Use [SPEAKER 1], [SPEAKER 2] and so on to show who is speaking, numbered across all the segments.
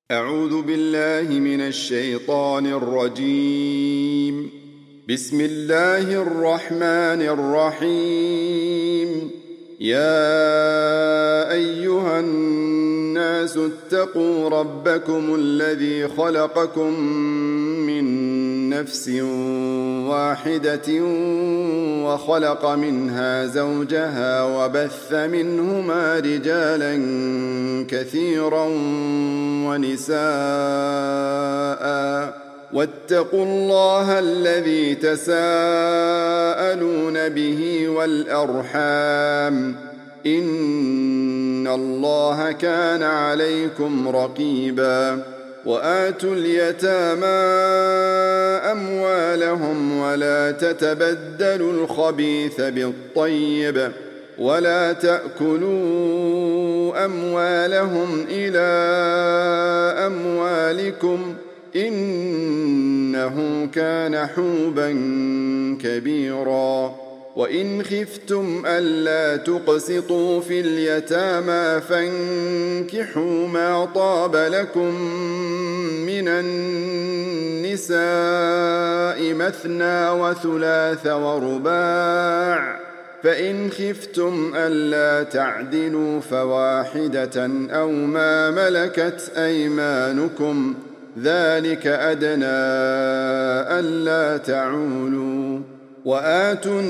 [SPEAKER 1] أعوذ بالله من الشيطان الرجيم. بسم الله الرحمن الرحيم. يا أيها الناس اتقوا ربكم الذي خلقكم من نفس واحدة وخلق منها زوجها وبث منهما رجالا كثيرا ونساء واتقوا الله الذي تساءلون به والأرحام إن الله كان عليكم رقيبا. وآتوا اليتامى أموالهم ولا تتبدلوا الخبيث بالطيب ولا تأكلوا أموالهم إلى أموالكم إنه كان حوبا كبيرا. وإن خفتم ألا تقسطوا في اليتامى فانكحوا ما طاب لكم من النساء مثنى وثلاث ورباع، فإن خفتم ألا تعدلوا فواحدة أو ما ملكت أيمانكم ذلك أدنى ألا تعولوا. وآتوا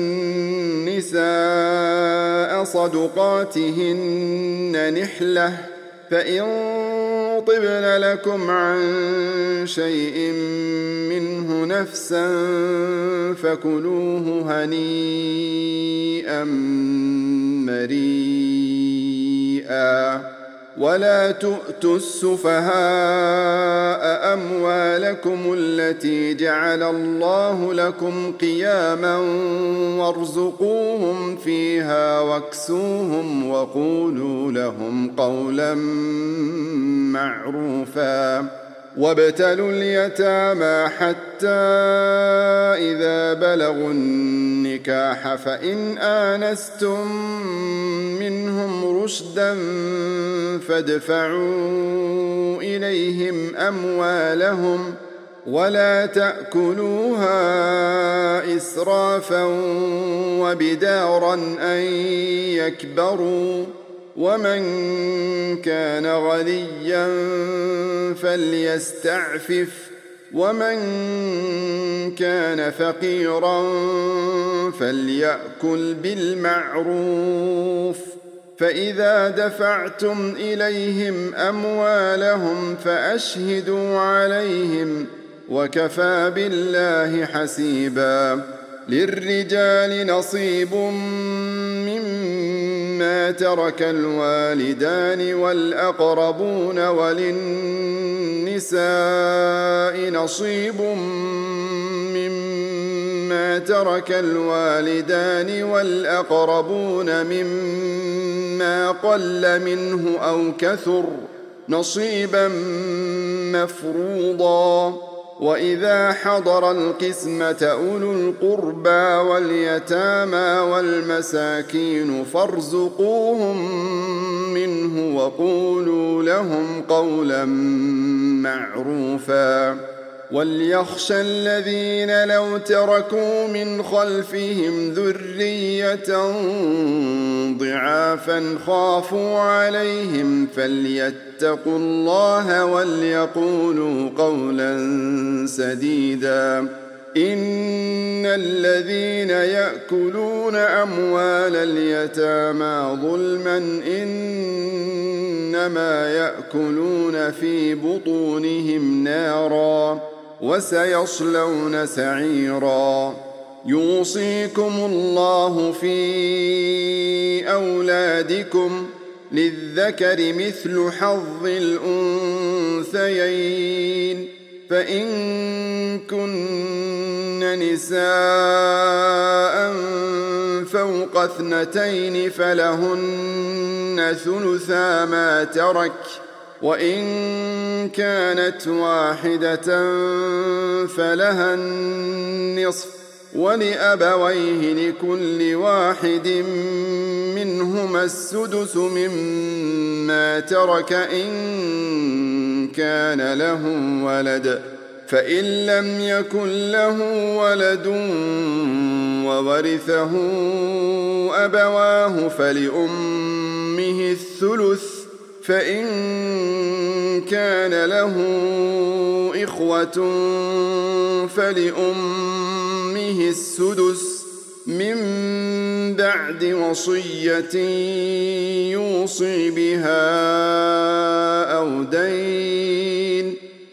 [SPEAKER 1] النساء صدقاتهن نحلة، فإن طبن لكم عن شيء منه نفسا فكلوه هنيئا مريئا. ولا تؤتوا السفهاء أموالكم التي جعل الله لكم قياما وارزقوهم فيها واكسوهم وقولوا لهم قولا معروفا. وابتلوا اليتامى حتى إذا بلغوا النكاح فإن آنستم منهم رشدا فادفعوا إليهم أموالهم ولا تأكلوها إسرافا وبدارا أن يكبروا. ومن كان غنيا فليستعفف ومن كان فقيرا فليأكل بالمعروف. فإذا دفعتم إليهم أموالهم فأشهدوا عليهم وكفى بالله حسيبا. للرجال نصيب مما ترك الوالدان والأقربون وللنساء نصيب مما ترك الوالدان والأقربون مما قل منه أو كثر نصيبا مفروضا. وإذا حضر القسمة أولو القربى واليتامى والمساكين فارزقوهم منه وقولوا لهم قولا معروفا. وليخشى الذين لو تركوا من خلفهم ذرية ضعافا خافوا عليهم فليتقوا الله وليقولوا قولا سديدا. إن الذين يأكلون أموال اليتامى ظلما إنما يأكلون في بطونهم نارا وسيصلون سعيرا. يوصيكم الله في أولادكم للذكر مثل حظ الأنثيين، فإن كن نساء فوق 2 فلهن ثلثا ما ترك، وإن كانت واحدة فلها النصف، ولأبويه لكل واحد منهما السدس مما ترك إن كان له ولد، فإن لم يكن له ولد وورثه أبواه فلأمه الثلث، فإن كان له إخوة فلأمه السدس من بعد وصية يوصي بها أو دين.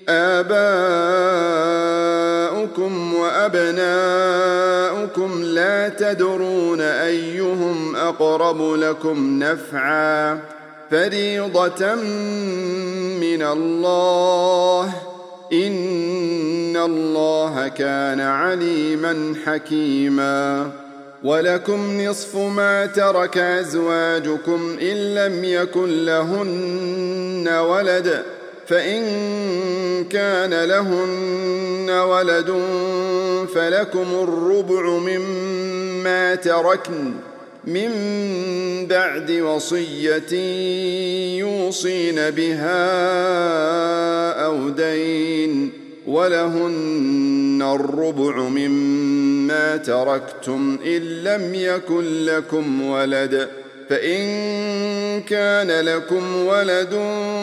[SPEAKER 1] آباؤكم وأبناؤكم لا تدرون أيهم أقرب لكم نفعا، فريضة من الله، إن الله كان عليما حكيما. ولكم نصف ما ترك أزواجكم إن لم يكن لهن ولد، فإن كان لهن ولد فلكم الربع مما تركن من بعد وصية يوصين بها أو دين، ولهن الربع مما تركتم إن لم يكن لكم ولد، فإن كان لكم ولد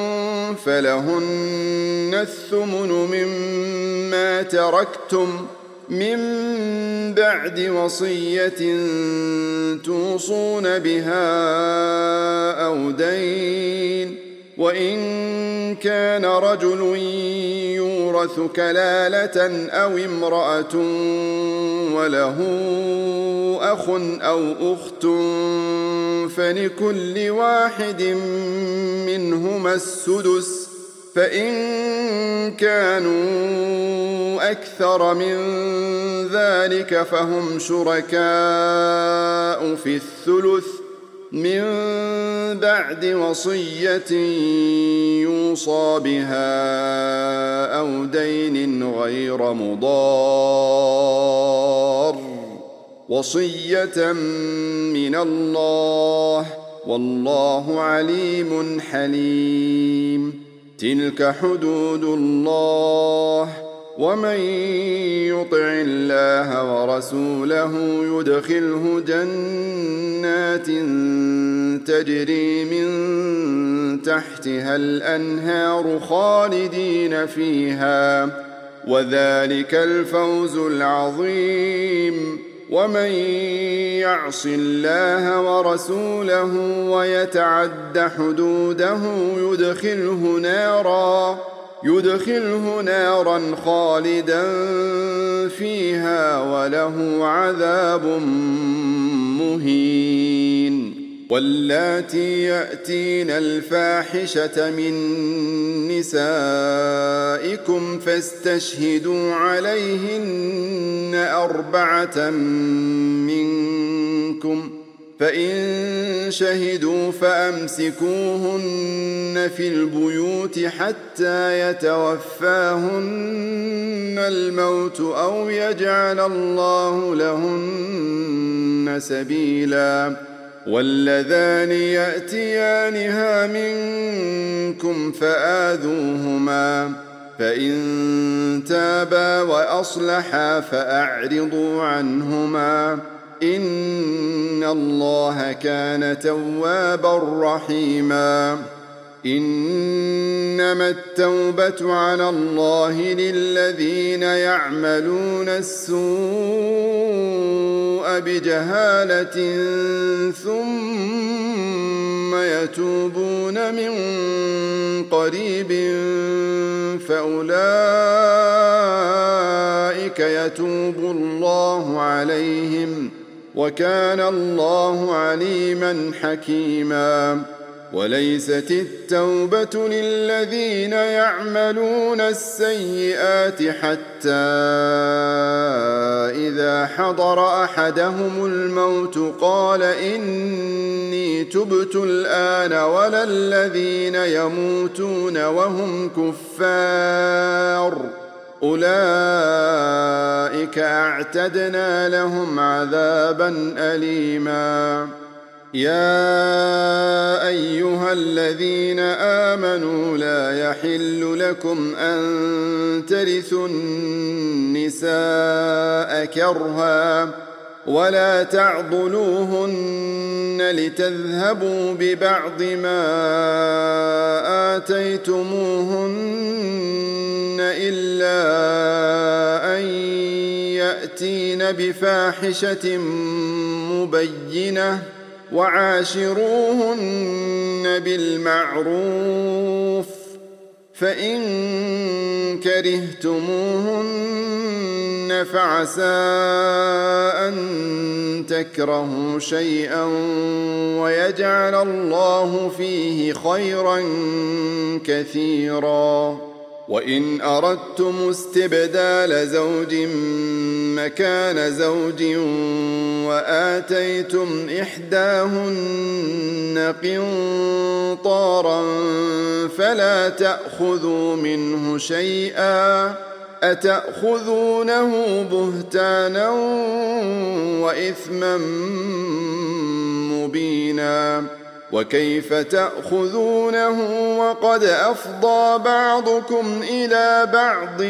[SPEAKER 1] فلهن الثمن مما تركتم من بعد وصية توصون بها أو دين. وإن كان رجل يورث كلالة أو امرأة وله أخ أو أخت فلكل واحد منهما السدس، فإن كانوا أكثر من ذلك فهم شركاء في الثلث من بعد وصية يوصى بها أو دين غير مضار، وصية من الله، والله عليم حليم. تلك حدود الله، ومن يطع الله ورسوله يدخله جنات تجري من تحتها الأنهار خالدين فيها، وذلك الفوز العظيم. ومن يعص الله ورسوله ويتعد حدوده يدخله نارا خالدا فيها وله عذاب مهين. واللاتي يأتين الفاحشة من نسائكم فاستشهدوا عليهن 4 منكم، فإن شهدوا فأمسكوهن في البيوت حتى يتوفاهن الموت أو يجعل الله لهن سبيلا. واللذان يأتيانها منكم فآذوهما، فإن تابا وأصلحا فأعرضوا عنهما، إن الله كان توابا رحيما. إنما التوبة على الله للذين يعملون السوء بجهالة ثم يتوبون من قريب فأولئك يتوب الله عليهم، وكان الله عليما حكيما. وليست التوبة للذين يعملون السيئات حتى إذا حضر أحدهم الموت قال إني تبت الآن، ولا الذين يموتون وهم كفار، أولئك أعتدنا لهم عذابا أليما. يا أيها الذين آمنوا لا يحل لكم أن ترثوا النساء كرها ولا تعضلوهن لتذهبوا ببعض ما آتيتموهن إلا أن يأتين بفاحشة مبينة وعاشروهن بالمعروف فإن كرهتموهن فعسى أن تكرهوا شيئا ويجعل الله فيه خيرا كثيرا وإن أردتم استبدال زوج مكان زوج وآتيتم إحداهن قنطارا فلا تأخذوا منه شيئا أتأخذونه بهتانا وإثما مبينا وكيف تأخذونه وقد أفضى بعضكم إلى بعض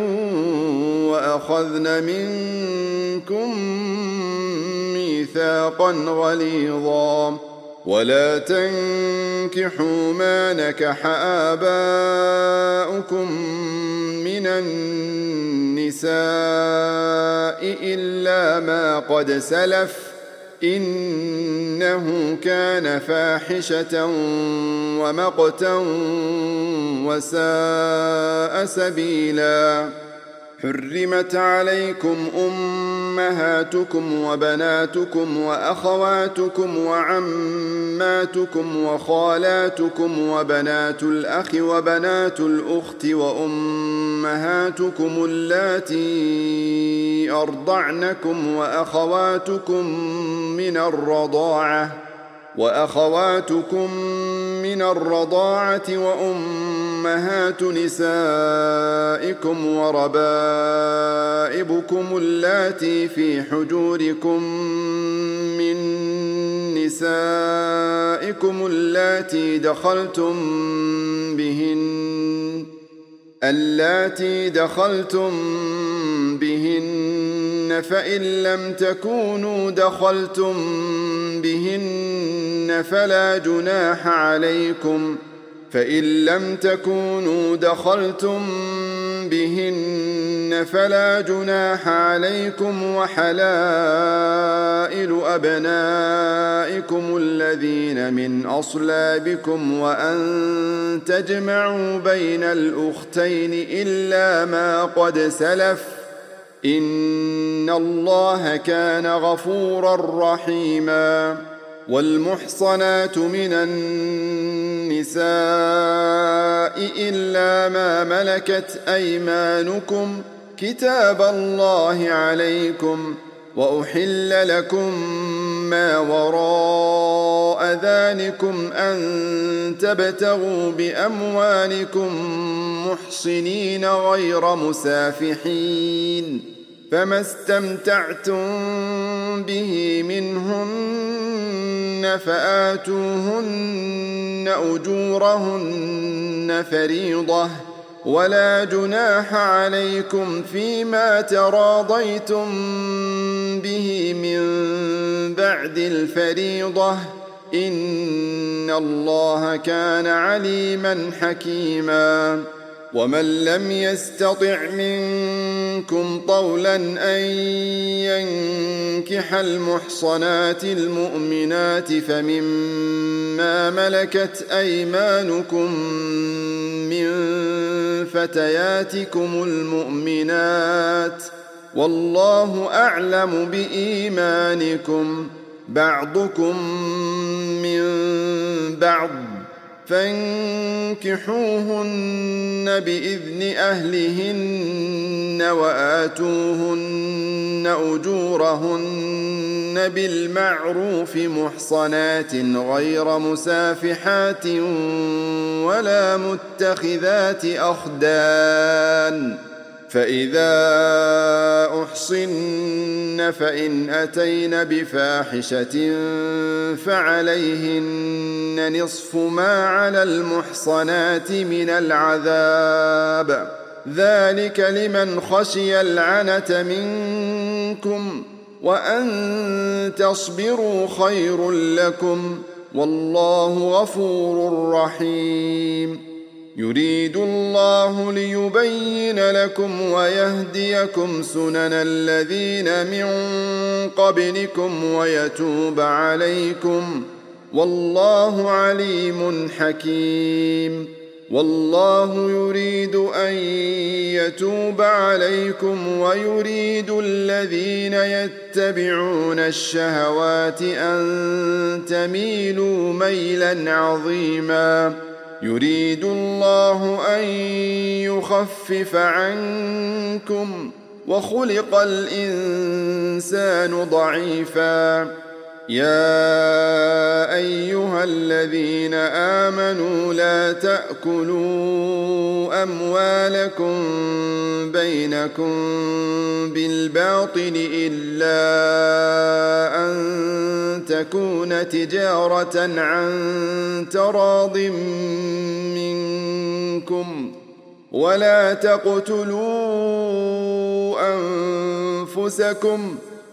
[SPEAKER 1] وأخذن منكم ميثاقا غليظا ولا تنكحوا ما نكح آباؤكم من النساء إلا ما قد سلف إنه كان فاحشة ومقتا وساء سبيلا حرمت عليكم أمهاتكم وبناتكم وأخواتكم وعماتكم وخالاتكم وبنات الأخ وبنات الأخت وأمهاتكم اللاتي أرضعنكم وأخواتكم من الرضاعة وأمهات نسائكم وربائبكم اللاتي في حجوركم من نسائكم اللاتي دخلتم بهن فإن لم تكونوا دخلتم بهن فلا جناح عليكم وحلائل أبنائكم الذين من أصلابكم وأن تجمعوا بين الأختين إلا ما قد سلف إن الله كان غفورا رحيما والمحصنات من النساء إلا ما ملكت أيمانكم كتاب الله عليكم وأحل لكم ما وراء ذلكم أن تبتغوا بأموالكم محصنين غير مسافحين فما استمتعتم به منهن فآتوهن أجورهن فريضة ولا جناح عليكم فيما تراضيتم به من بعد الفريضة إن الله كان عليما حكيما ومن لم يستطع منكم طولا أن ينكح المحصنات المؤمنات فمما ملكت أيمانكم من فتياتكم المؤمنات والله أعلم بإيمانكم بعضكم من بعض فانكحوهن بإذن أهلهن وآتوهن أجورهن بالمعروف محصنات غير مسافحات ولا متخذات أخدان فإذا أحصن فإن أتين بفاحشة فعليهن نصف ما على المحصنات من العذاب، ذلك لمن خشي العنة منكم، وأن تصبروا خير لكم، والله غفور رحيم. يريد الله ليبين لكم ويهديكم سنن الذين من قبلكم ويتوب عليكم، والله عليم حكيم. والله يريد أن يتوب عليكم ويريد الذين يتبعون الشهوات أن تميلوا ميلا عظيما. يريد الله أن يخفف عنكم، وخلق الإنسان ضعيفا. يا أيها الذين آمنوا لا تأكلوا أموالكم بينكم بالباطل إلا أن تكون تجارة عن تراض منكم، ولا تقتلوا أنفسكم،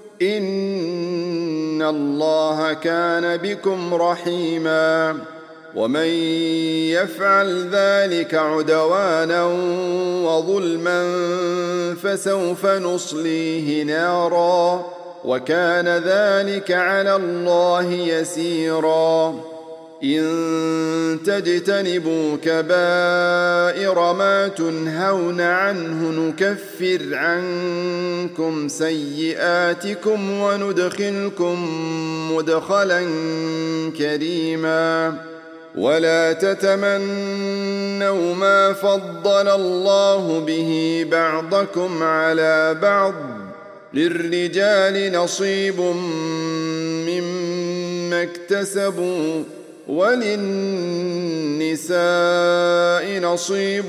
[SPEAKER 1] إن الله كان بكم رحيما. ومن يفعل ذلك عدوانا وظلما فسوف نصليه نارا، وكان ذلك على الله يسيرا. إن تجتنبوا كبائر ما تنهون عنه نكفر عنكم سيئاتكم وندخلكم مدخلا كريما. ولا تتمنوا ما فضل الله به بعضكم على بعض، للرجال نصيب مما اكتسبوا وللنساء نصيب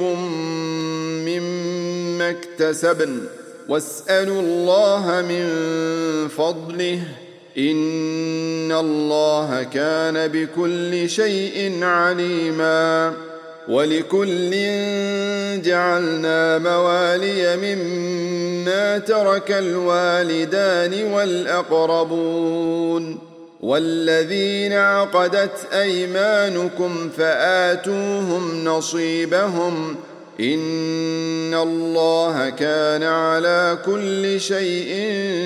[SPEAKER 1] مما اكتسبن، واسألوا الله من فضله، إن الله كان بكل شيء عليما. ولكل جعلنا موالي مما ترك الوالدان والأقربون والذين عقدت أيمانكم فآتوهم نصيبهم، إن الله كان على كل شيء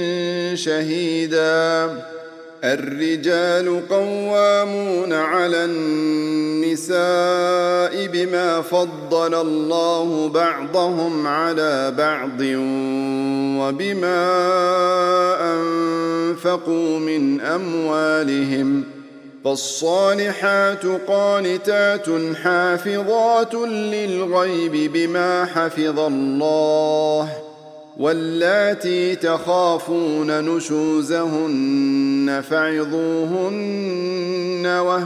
[SPEAKER 1] شهيدا. الرجال قوامون على النساء بما فضل الله بعضهم على بعض وبما أنفقوا من أموالهم، فالصالحات قانتات حافظات للغيب بما حفظ الله، واللاتي تخافون نشوزهن فعظوهن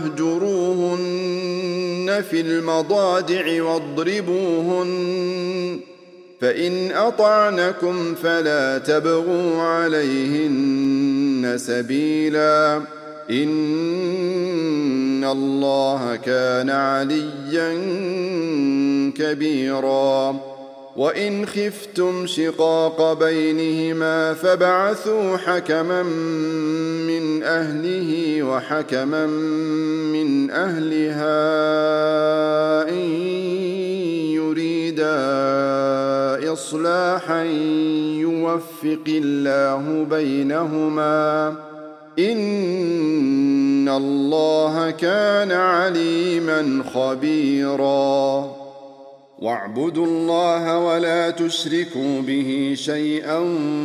[SPEAKER 1] واهجروهن في المضاجع واضربوهن، فإن أطعنكم فلا تبغوا عليهن سبيلا، إن الله كان عليا كبيرا. وإن خفتم شقاق بينهما فابعثوا حكما من أهله وحكما من أهلها إن يريدا إصلاحا يوفق الله بينهما، إن الله كان عليما خبيرا. واعبدوا الله ولا تشركوا به شيئا،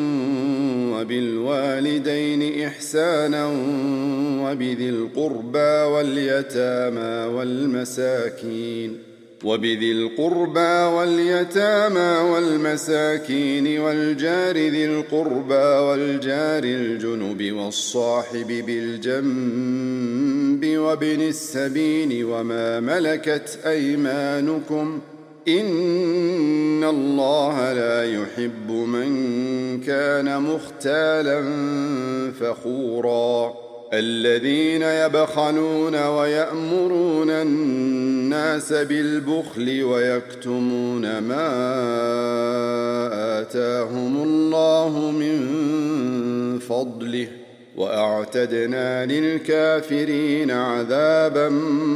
[SPEAKER 1] وبالوالدين إحسانا، وبذي القربى واليتامى والمساكين والجار ذي القربى والجار الجنب والصاحب بالجنب وابن السبيل وما ملكت أيمانكم، إن إن الله لا يحب من كان مختالا فخورا الذين يبخلون ويأمرون الناس بالبخل ويكتمون ما آتاهم الله من فضله وأعتدنا للكافرين عذابا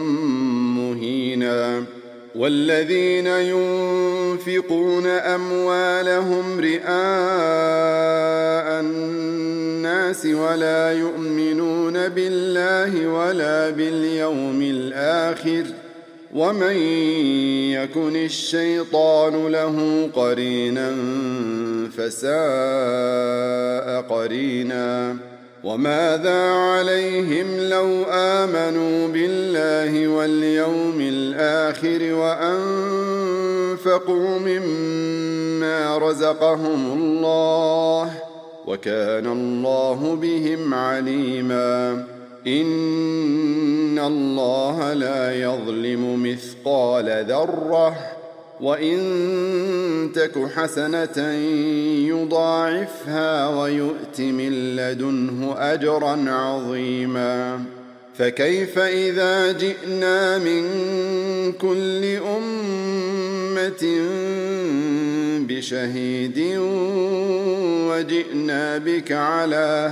[SPEAKER 1] مهينا والذين ينفقون أموالهم رئاء الناس ولا يؤمنون بالله ولا باليوم الآخر ومن يكن الشيطان له قرينا فساء قرينا وماذا عليهم لو آمنوا بالله واليوم الآخر وأنفقوا مما رزقهم الله وكان الله بهم عليما إن الله لا يظلم مثقال ذرة وإن تك حسنة يضاعفها ويؤت من لدنه أجرا عظيما فكيف إذا جئنا من كل أمة بشهيد وجئنا بك على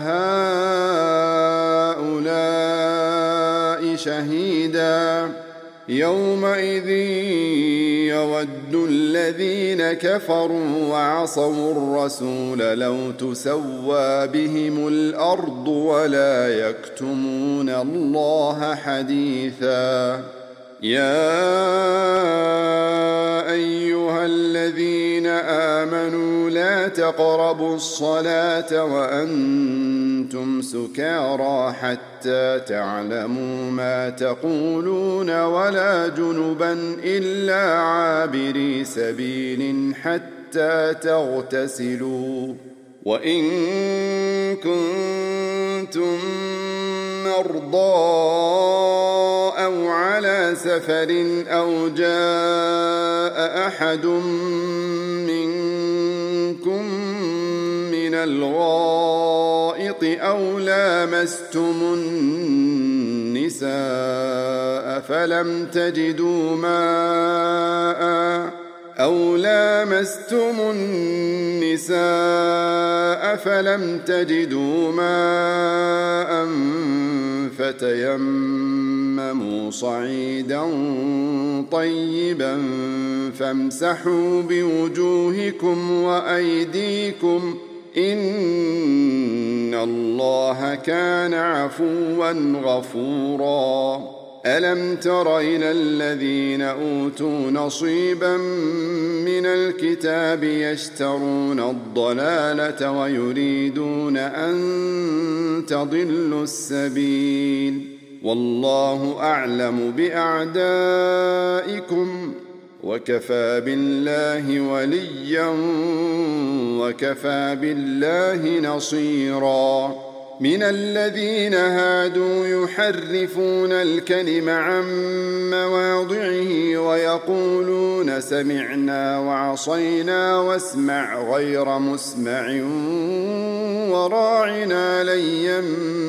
[SPEAKER 1] هؤلاء شهيدا يومئذ يود الذين كفروا وعصوا الرسول لو تسوى بهم الأرض ولا يكتمون الله حديثا يا أيها الذين آمنوا لا تقربوا الصلاة وأنتم سكارى حتى تعلموا ما تقولون ولا جنبا إلا عابري سبيل حتى تغتسلوا وإن كنتم مرضى أو على سفر أو جاء أحد منكم من الغائط أو لامستم النساء فلم تجدوا ماء فتيمموا صعيدا طيبا فامسحوا بوجوهكم وأيديكم إن الله كان عفوا غفورا ألم تر إلى الذين أوتوا نصيبا من الكتاب يشترون الضلالة ويريدون أن تضلوا السبيل والله أعلم بأعدائكم وكفى بالله وليا وكفى بالله نصيرا من الذين هادوا يحرفون الكلم عن مواضعه ويقولون سمعنا وعصينا واسمع غير مسمع وراعنا ليا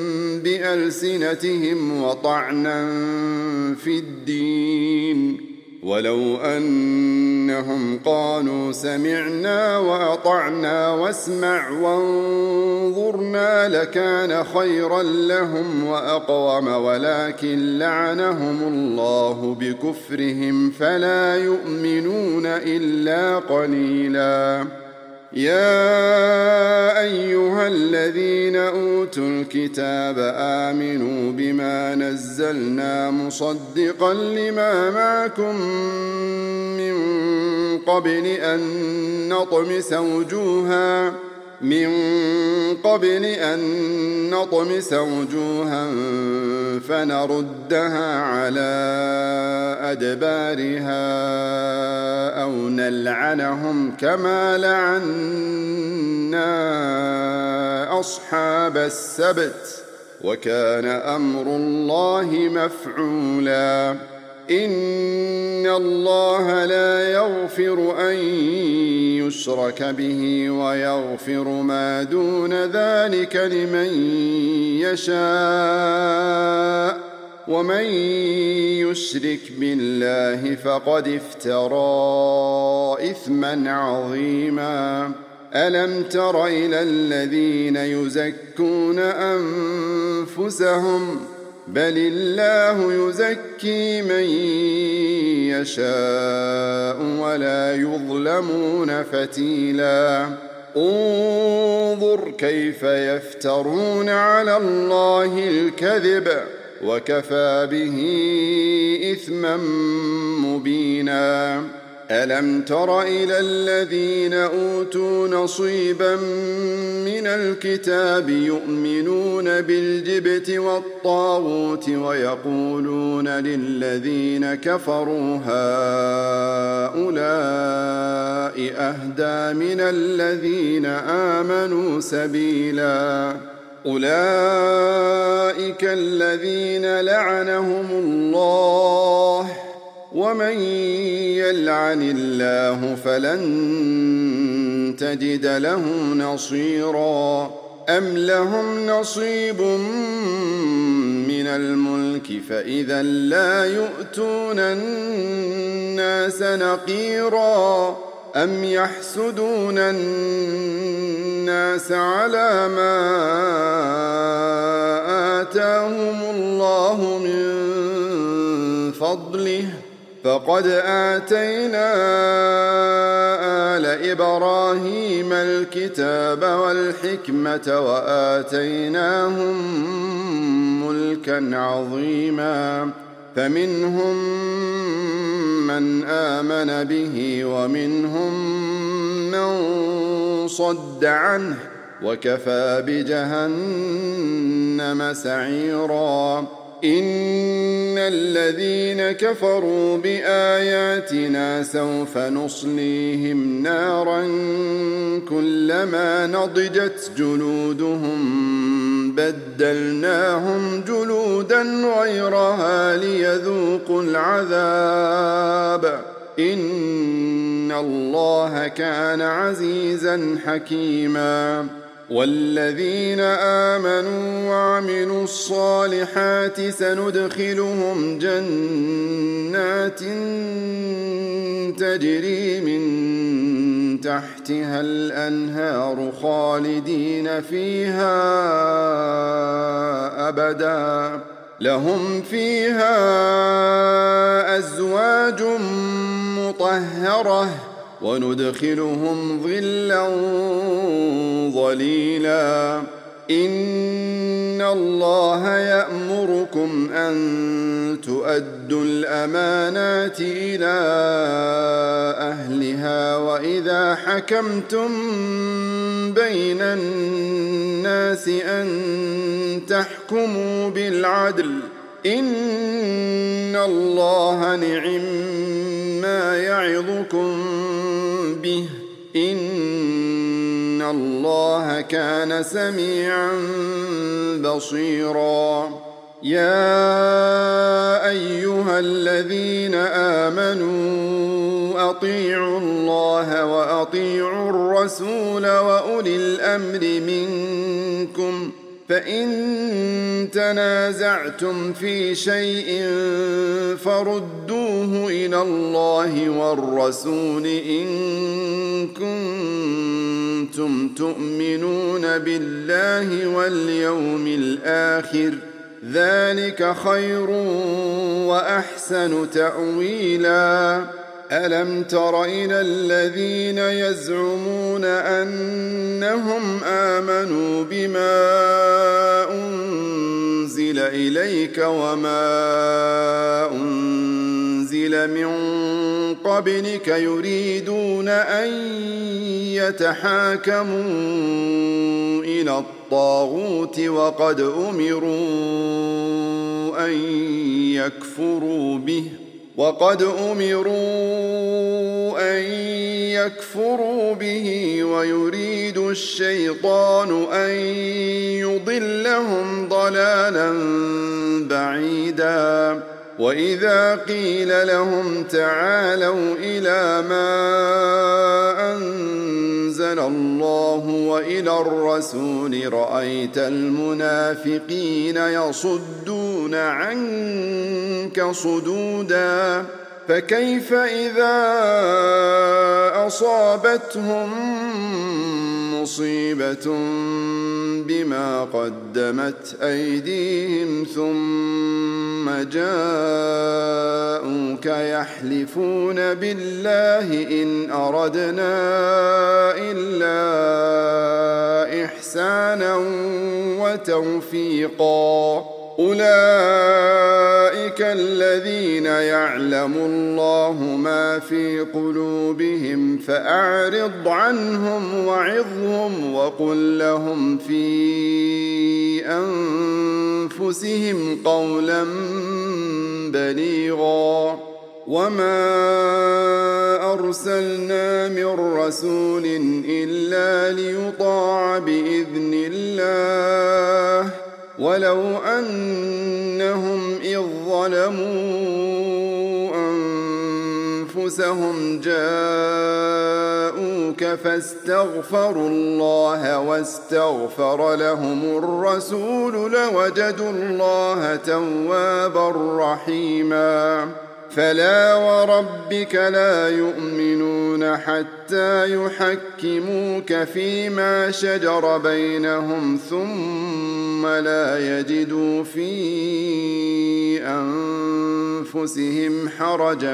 [SPEAKER 1] بألسنتهم وطعنا في الدين ولو أنهم قالوا سمعنا وأطعنا واسمع وانظرنا لكان خيرا لهم وأقوم ولكن لعنهم الله بكفرهم فلا يؤمنون إلا قليلا يا أيها الذين أوتوا الكتاب آمنوا بما نزلنا مصدقا لما معكم من قبل أن نطمس وجوها فنردها على أدبارها أو نلعنهم كما لعنا أصحاب السبت وكان أمر الله مفعولا إن الله لا يغفر أن يشرك به ويغفر ما دون ذلك لمن يشاء ومن يشرك بالله فقد افترى إثما عظيما ألم تر إلى الذين يزكون أنفسهم بل الله يزكي من يشاء ولا يظلمون فتيلا انظر كيف يفترون على الله الكذب وكفى به إثما مبينا ألم تر إلى الذين أوتوا نصيبا من الكتاب يؤمنون بالجبت والطاغوت ويقولون للذين كفروا هؤلاء أهدى من الذين آمنوا سبيلا أولئك الذين لعنهم الله ومن يلعن الله فلن تجد له نصيرا أم لهم نصيب من الملك فإذا لا يؤتون الناس نقيرا أم يحسدون الناس على ما آتاهم الله من فضله فقد آتينا آل إبراهيم الكتاب والحكمة وآتيناهم ملكا عظيما فمنهم من آمن به ومنهم من صد عنه وكفى بجهنم سعيرا إن الذين كفروا بآياتنا سوف نصليهم نارا كلما نضجت جلودهم بدلناهم جلودا غيرها ليذوقوا العذاب إن الله كان عزيزا حكيما والذين آمنوا وعملوا الصالحات سندخلهم جنات تجري من تحتها الأنهار خالدين فيها أبدا لهم فيها أزواج مطهرة وندخلهم ظلا ظليلا إن الله يأمركم أن تؤدوا الأمانات إلى أهلها وإذا حكمتم بين الناس أن تحكموا بالعدل إن الله نعم ما يعظكم به إن الله كان سميعا بصيرا يا أيها الذين آمنوا أطيعوا الله وأطيعوا الرسول وأولي الأمر منكم فإن تنازعتم في شيء فردوه إلى الله والرسول إن كنتم تؤمنون بالله واليوم الآخر ذلك خير وأحسن تأويلا ألم تر إلى الذين يزعمون أنهم آمنوا بما أنزل إليك وما أنزل من قبلك يريدون أن يتحاكموا إلى الطاغوت وقد أمروا أن يكفروا به ويريد الشيطان أن يضلهم ضلالا بعيدا وإذا قيل لهم تعالوا إلى ما أنزل الله وإلى الرسول رأيت المنافقين يصدون عنك صدودا فكيف إذا أصابتهم مصيبة بما قدمت أيديهم ثم جاءوك يحلفون بالله إن أردنا إلا إحسانا وتوفيقا أولئك الذين يعلم الله ما في قلوبهم فأعرض عنهم وعظهم وقل لهم في أنفسهم قولا بليغا وما أرسلنا من رسول إلا ليطاع بإذن الله ولو أنهم إذ ظلموا أنفسهم جاءوك فاستغفروا الله واستغفر لهم الرسول لوجدوا الله توابا رحيما فلا وربك لا يؤمنون حتى يحكموك فيما شجر بينهم ثم لا يجدوا في أنفسهم حرجا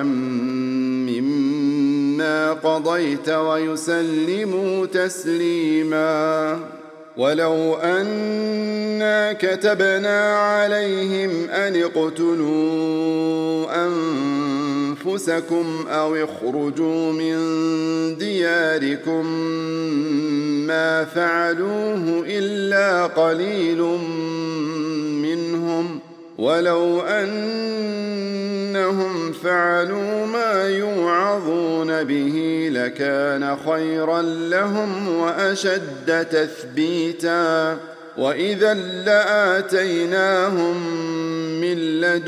[SPEAKER 1] مما قضيت ويسلموا تسليما ولو أنا كتبنا عليهم أن اقتلوا أنفسكم أو اخرجوا من دياركم ما فعلوه إلا قليل منهم ولو أنهم فعلوا ما يوعظون به لكان خيرا لهم وأشد تثبيتا وإذا لآتيناهم من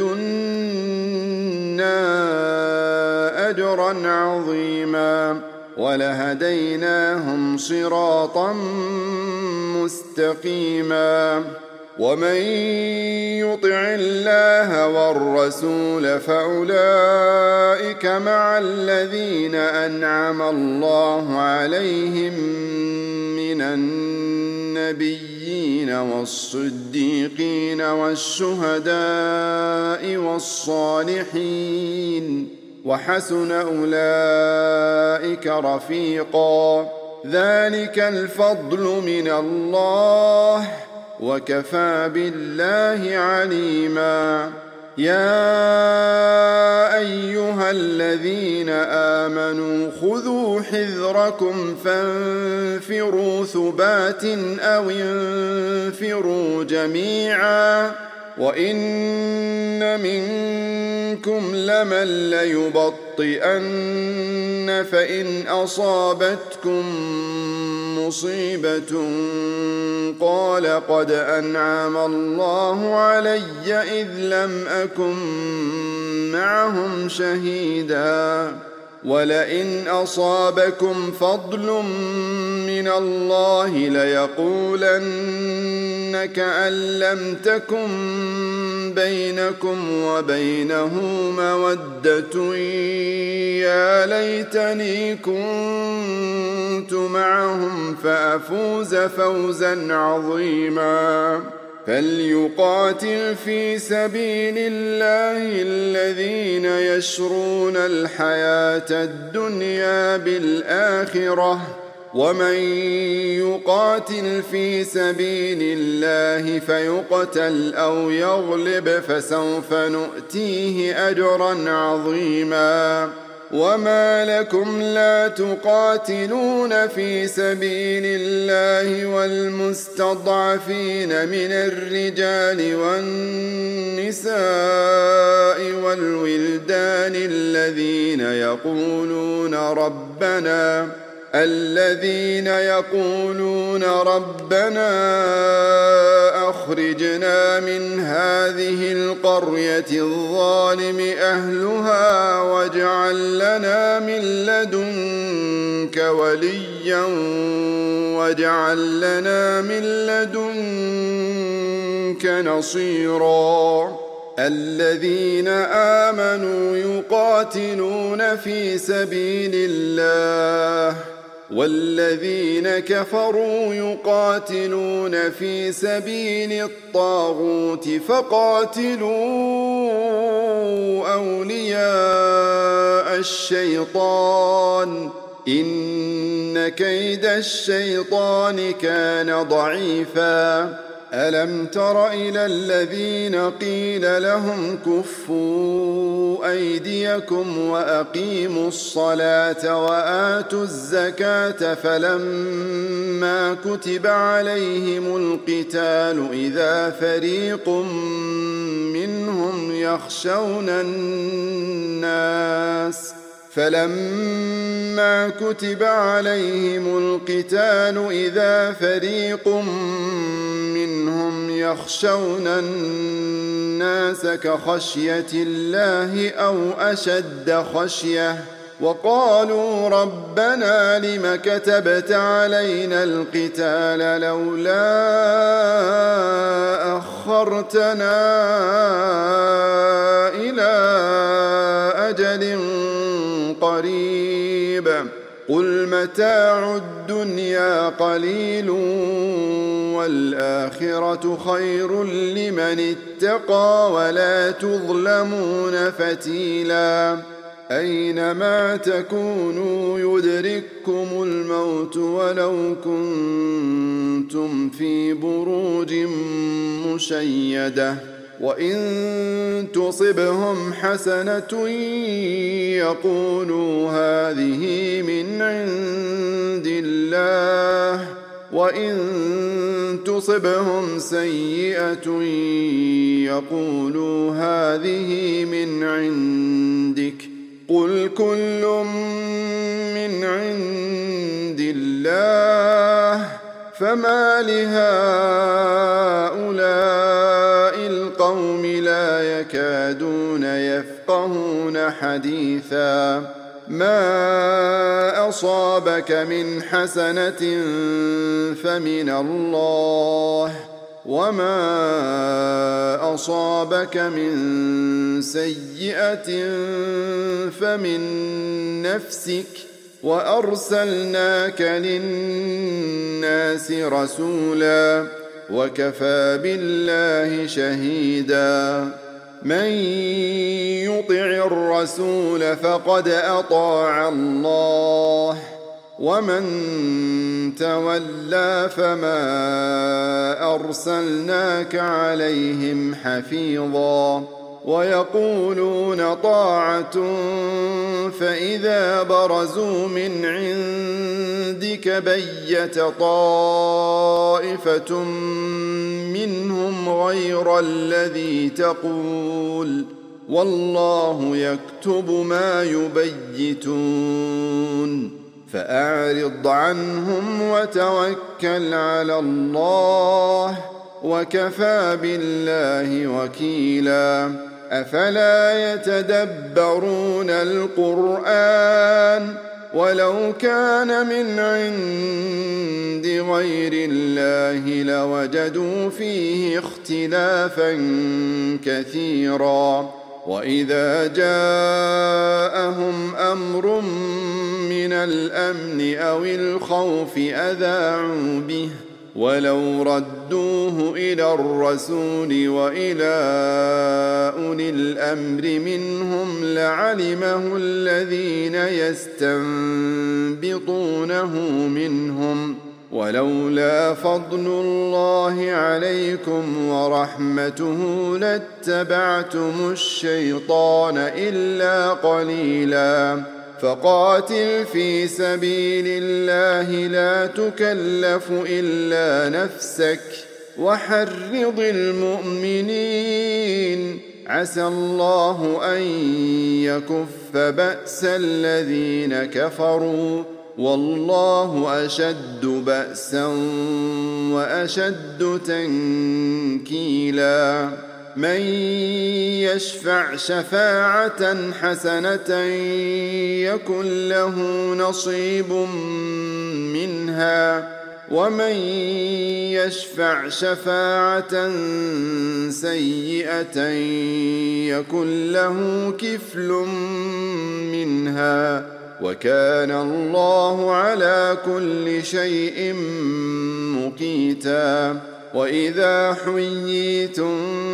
[SPEAKER 1] لدنا أجرا عظيما ولهديناهم صراطا مستقيما ومن يطع الله والرسول فأولئك مع الذين أنعم الله عليهم من النبيين والصديقين والشهداء والصالحين وحسن أولئك رفيقا ذلك الفضل من الله وكفى بالله عليما يا أيها الذين آمنوا خذوا حذركم فانفروا ثبات أو انفروا جميعا وإن منكم لمن ليبطئن فإن أصابتكم مصيبة قال قد أنعم الله علي إذ لم أكن معهم شهيدا ولئن أصابكم فضل من الله ليقولن كأن لم تكن بينكم وبينه مودة يا ليتني كنت معهم فأفوز فوزا عظيما فليقاتل في سبيل الله الذين يشرون الحياة الدنيا بالآخرة ومن يقاتل في سبيل الله فيقتل أو يغلب فسوف نؤتيه أجرا عظيما وما لكم لا تقاتلون في سبيل الله والمستضعفين من الرجال والنساء والولدان الذين الذين يقولون ربنا أخرجنا من هذه القرية الظالم أهلها واجعل لنا من لدنك وليا واجعل لنا من لدنك نصيرا الذين آمنوا يقاتلون في سبيل الله والذين كفروا يقاتلون في سبيل الطاغوت فقاتلوا أولياء الشيطان إن كيد الشيطان كان ضعيفا ألم تر إلى الذين قيل لهم كفوا أيديكم وأقيموا الصلاة وآتوا الزكاة فلما كتب عليهم القتال إذا فريق منهم يخشون الناس فلما كتب عليهم القتال إذا فريق منهم يخشون الناس كخشية الله أو أشد خشية وقالوا ربنا لم كتبت علينا القتال لولا أخرتنا إلى أجل قريب قل متاع الدنيا قليل والآخرة خير لمن اتقى ولا تظلمون فتيلا أينما تكونوا يدرككم الموت ولو كنتم في بروج مشيدة وإن تصبهم حسنة يقولوا هذه من عند الله وإن تصبهم سيئة يقولوا هذه من عندك قل كل من عند الله فما لهؤلاء القوم لا يكادون يفقهون حديثا ما أصابك من حسنة فمن الله وما أصابك من سيئة فمن نفسك وأرسلناك للناس رسولا وكفى بالله شهيدا من يطع الرسول فقد أطاع الله ومن تولى فما أرسلناك عليهم حفيظا ويقولون طاعة فإذا برزوا من عندك بيت طائفة منهم غير الذي تقول والله يكتب ما يبيتون فأعرض عنهم وتوكل على الله وكفى بالله وكيلا أفلا يتدبرون القرآن ولو كان من عند غير الله لوجدوا فيه اختلافا كثيرا وإذا جاءهم أمر من الأمن أو الخوف أذاعوا به ولو ردوه إلى الرسول وإلى أولي الأمر منهم لعلمه الذين يستنبطونه منهم ولولا فضل الله عليكم ورحمته لاتبعتم الشيطان إلا قليلا فقاتل في سبيل الله لا تكلف إلا نفسك وحرض المؤمنين عسى الله أن يكف بأس الذين كفروا والله أشد بأسا وأشد تنكيلا من يشفع شفاعة حسنة يكن له نصيب منها ومن يشفع شفاعة سيئة يكن له كفل منها وكان الله على كل شيء مقيتا وإذا حييتم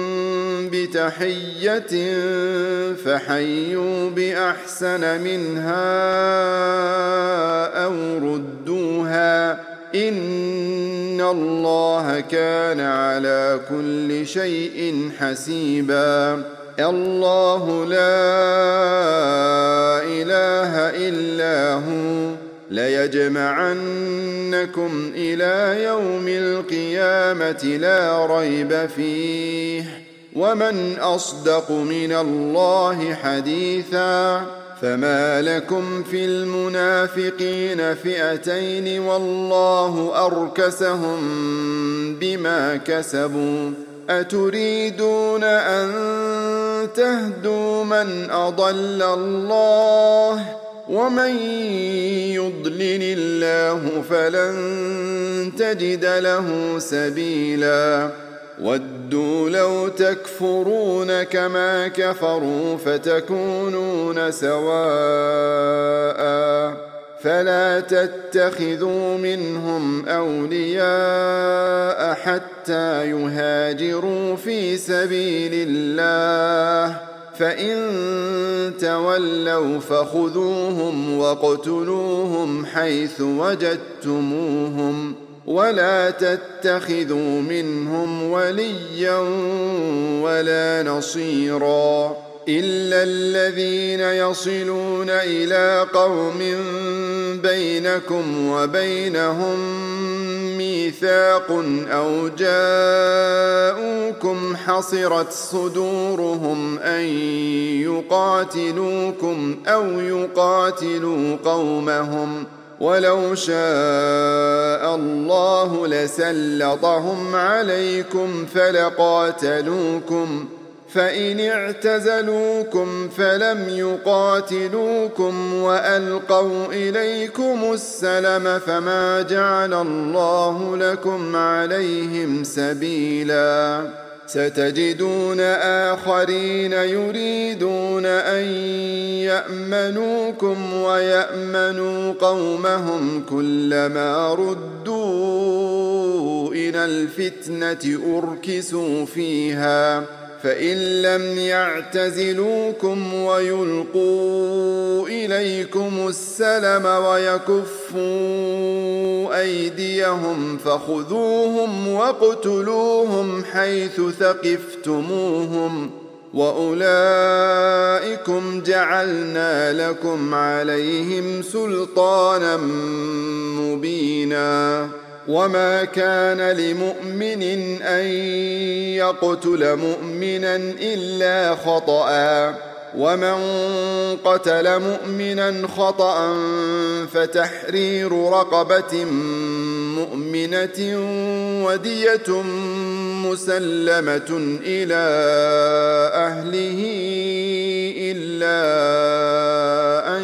[SPEAKER 1] بتحية فحيوا بأحسن منها أو ردوها إن الله كان على كل شيء حسيبا الله لا إله إلا هو ليجمعنكم إلى يوم القيامة لا ريب فيه ومن أصدق من الله حديثا فما لكم في المنافقين فئتين والله أركسهم بما كسبوا أتريدون أن تهدوا من أضل الله ومن يضلل الله فلن تجد له سبيلا ودوا لو تكفرون كما كفروا فتكونون سواء فلا تتخذوا منهم أولياء حتى يهاجروا في سبيل الله فإن تولوا فخذوهم واقتلوهم حيث وجدتموهم ولا تتخذوا منهم وليا ولا نصيرا إلا الذين يصلون إلى قوم بينكم وبينهم ميثاق أو جاءوكم حصرت صدورهم أن يقاتلوكم أو يقاتلوا قومهم ولو شاء الله لسلطهم عليكم فلقاتلوكم فإن اعتزلوكم فلم يقاتلوكم وألقوا إليكم السلم فما جعل الله لكم عليهم سبيلا ستجدون آخرين يريدون أن يأمنوكم ويأمنوا قومهم كلما ردوا إلى الفتنة أركسوا فيها فإن لم يعتزلوكم ويلقوا إليكم السلم ويكفوا أيديهم فخذوهم واقتلوهم حيث ثقفتموهم وأولئكم جعلنا لكم عليهم سلطانا مبينا وما كان لمؤمن أن يقتل مؤمنا إلا خطأ ومن قتل مؤمنا خطأ فتحرير رقبة مؤمنة ودية مسلمة إلى أهله إلا أن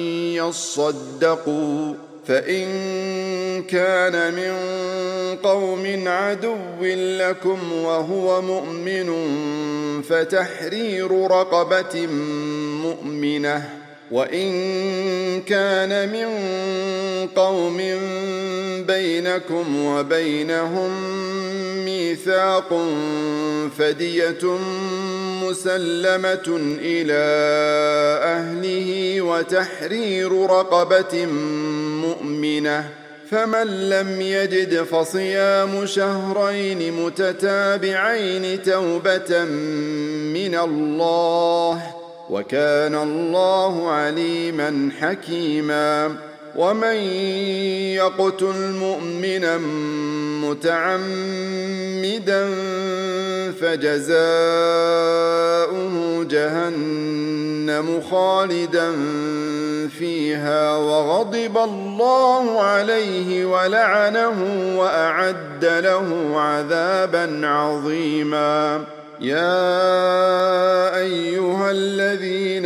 [SPEAKER 1] يصدقوا فإن كان من قوم عدو لكم وهو مؤمن فتحرير رقبة مؤمنة وإن كان من قوم بينكم وبينهم ميثاق فدية مسلمة إلى أهله وتحرير رقبة مؤمنة فمن لم يجد فصيام شهرين متتابعين توبة من الله وكان الله عليما حكيما ومن يقتل مؤمنا متعمدا فجزاؤه جهنم خالدا فيها وغضب الله عليه ولعنه وأعد له عذابا عظيما. يا أيها الذين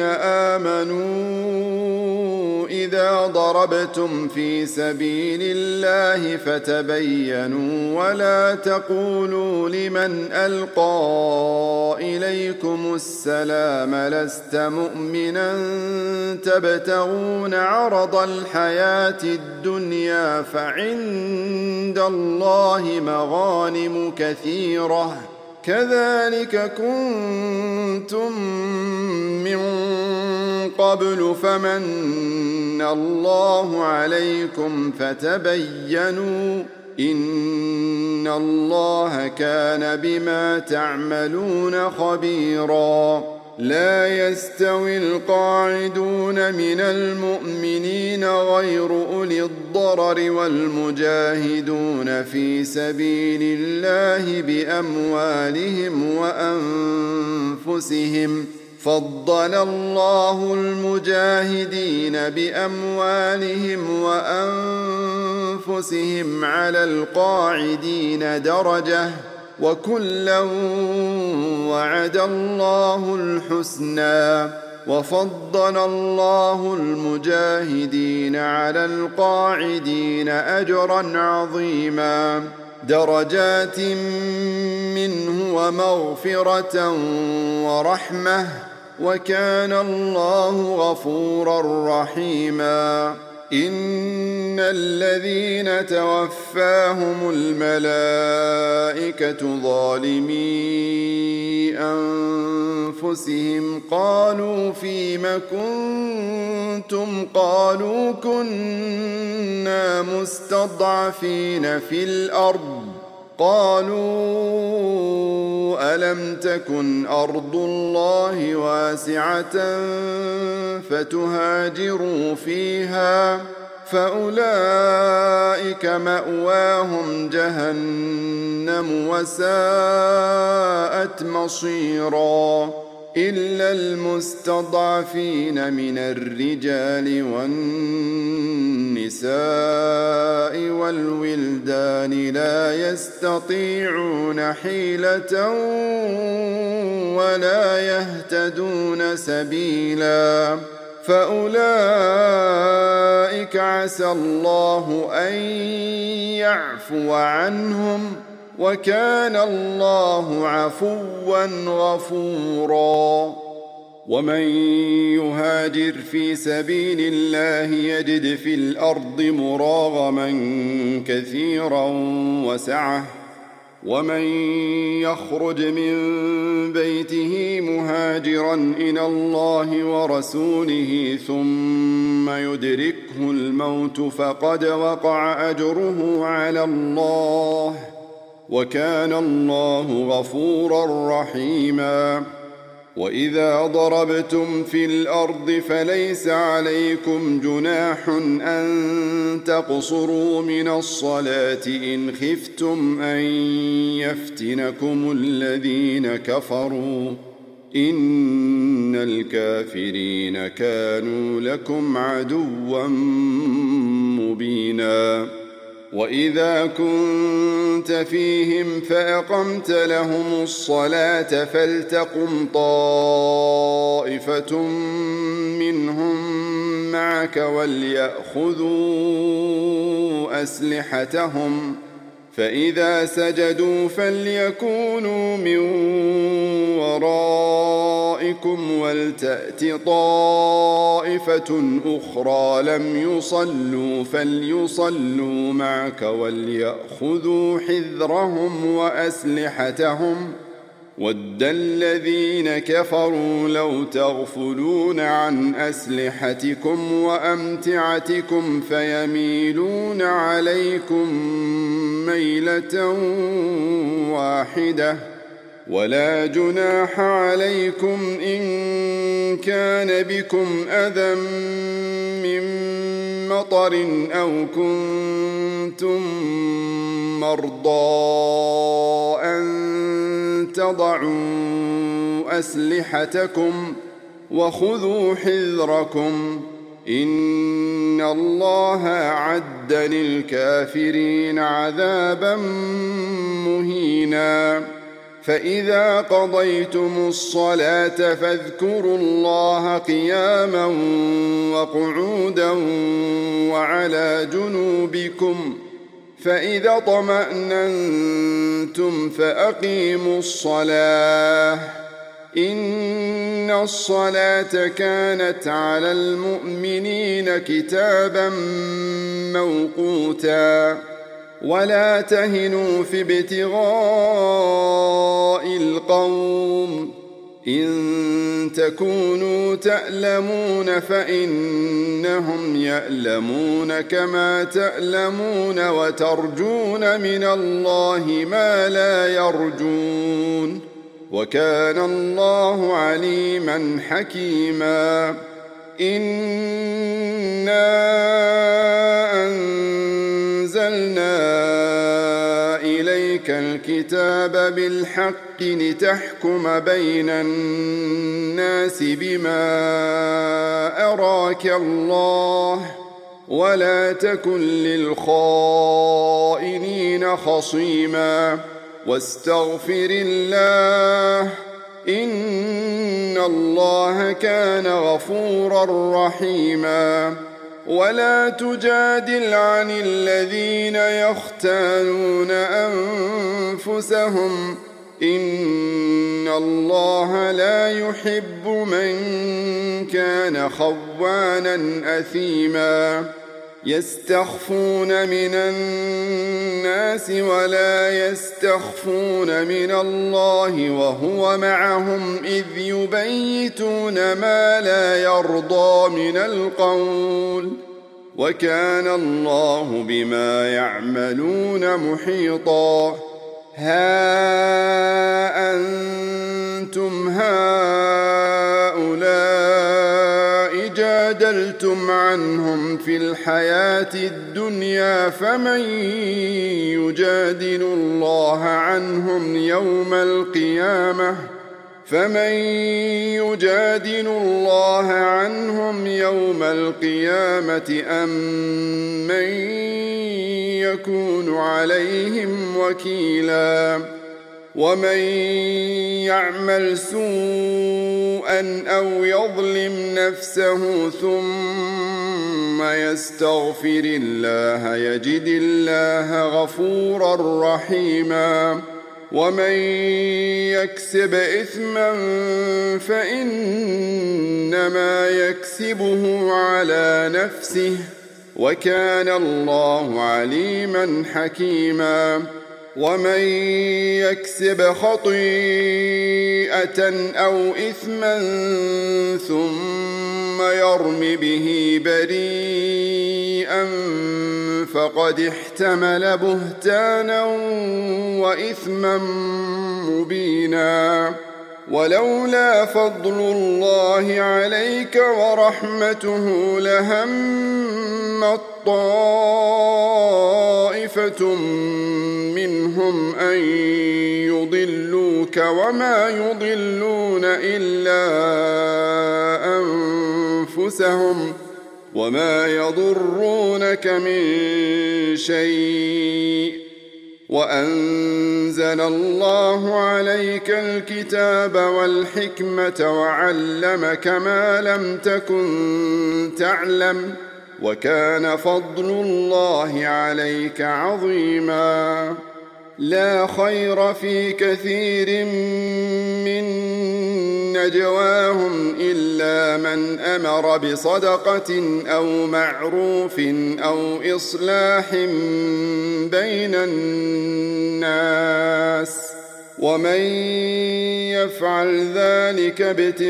[SPEAKER 1] آمنوا إذا ضربتم في سبيل الله فتبينوا ولا تقولوا لمن ألقى إليكم السلام لست مؤمنا تبتغون عرض الحياة الدنيا فعند الله مغانم كثيرة كذلك كنتم من قبل فمن الله عليكم فتبينوا إن الله كان بما تعملون خبيرا. لا يستوي القاعدون من المؤمنين غير أولي الضرر والمجاهدون في سبيل الله بأموالهم وأنفسهم فضل الله المجاهدين بأموالهم وأنفسهم على القاعدين درجة وكلا وعد الله الحسنى وفضل الله المجاهدين على القاعدين أجرا عظيما درجات منه ومغفرة ورحمة وكان الله غفورا رحيما. إن الذين توفاهم الملائكة ظالمي أنفسهم قالوا فيم كنتم قالوا كنا مستضعفين في الأرض قالوا ألم تكن أرض الله واسعة فتهاجروا فيها فأولئك مأواهم جهنم وساءت مصيرا إلا المستضعفين من الرجال والنساء والولدان لا يستطيعون حيلة ولا يهتدون سبيلا فأولئك عسى الله أن يعفو عنهم وكان الله عفوا غفورا. ومن يهاجر في سبيل الله يجد في الأرض مراغما كثيرا وسعة ومن يخرج من بيته مهاجرا إلى الله ورسوله ثم يدركه الموت فقد وقع أجره على الله وكان الله غفورا رحيما. وإذا ضربتم في الأرض فليس عليكم جناح أن تقصروا من الصلاة إن خفتم أن يفتنكم الذين كفروا إن الكافرين كانوا لكم عدوا مبينا. وإذا كنت فيهم فأقمت لهم الصلاة فلتقم طائفة منهم معك وليأخذوا أسلحتهم فإذا سجدوا فليكونوا من ورائكم ولتأت طائفة أخرى لم يصلوا فليصلوا معك وليأخذوا حذرهم وأسلحتهم ود الذين كفروا لو تغفلون عن أسلحتكم وأمتعتكم فيميلون عليكم ميلة واحدة ولا جناح عليكم إن كان بكم أذى من مطر أو كنتم مرضى أن تضعوا أسلحتكم وخذوا حذركم إن الله أعد للكافرين عذابا مهينا فإذا قضيتم الصلاة فاذكروا الله قياما وقعودا وعلى جنوبكم فإذا طمأننتم فأقيموا الصلاة إن الصلاة كانت على المؤمنين كتابا موقوتا ولا تهنوا في ابتغاء القوم إن تكونوا تألمون فإنهم يألمون كما تألمون وترجون من الله ما لا يرجون وكان الله عليما حكيما إنا أنزلنا إليك الكتاب بالحق لتحكم بين الناس بما أراك الله ولا تكن للخائنين خصيما واستغفر الله إن الله كان غفورا رحيما ولا تجادل عن الذين يختانون أنفسهم إن الله لا يحب من كان خوانا أثيما يستخفون من الناس ولا يستخفون من الله وهو معهم إذ يبيتون ما لا يرضى من القول وكان الله بما يعملون محيطا ها أنتم هؤلاء جادلتم عنهم في الحياة الدنيا فمن يجادل الله عنهم يوم القيامة أم من يكون عليهم وكيلا ومن يعمل سوءا أو يظلم نفسه ثم يستغفر الله يجد الله غفورا رحيما ومن يكسب إثما فإنما يكسبه على نفسه وكان الله عليما حكيما ومن يكسب خطيئة أو إثما ثم يرم به بريئا فقد احتمل بهتانا وإثما مبينا ولولا فضل الله عليك ورحمته لهمت طائفة منهم أن يضلوك وما يضلون إلا أنفسهم وما يضرونك من شيء وأنزل الله عليك الكتاب والحكمة وعلمك ما لم تكن تعلم وكان فضل الله عليك عظيما لا خير في كثير من نجواهم إلا من أمر بصدقة أو معروف أو إصلاح بين الناس ومن يفعل ذلك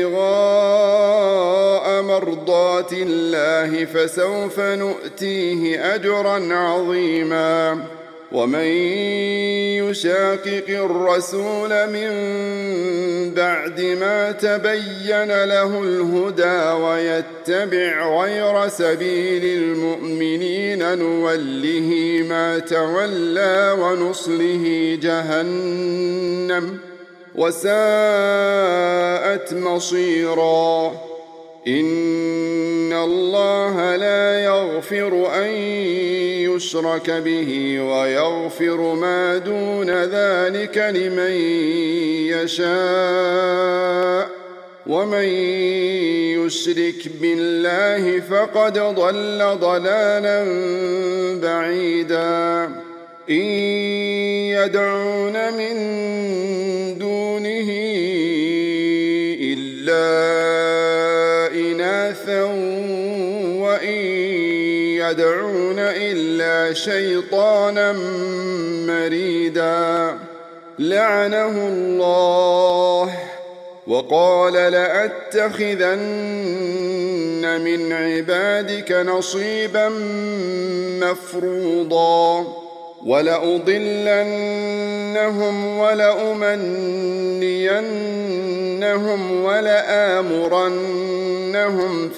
[SPEAKER 1] ابتغاء مرضات الله فسوف نؤتيه أجرا عظيما ومن يشاقق الرسول من بعد ما تبين له الهدى ويتبع غير سبيل المؤمنين نوله ما تولى ونصله جهنم وساءت مصيرا. إن الله لا يغفر أن يشرك به ويغفر ما دون ذلك لمن يشاء ومن يشرك بالله فقد ضل ضلالا بعيدا. إن يدعون من دونه إلا إناثا وإن يدعون إلا شيطانا مريدا لعنه الله وقال لأتخذن من عبادك نصيبا مفروضا ولأضلنهم ولأمنينهم ولآمرنهم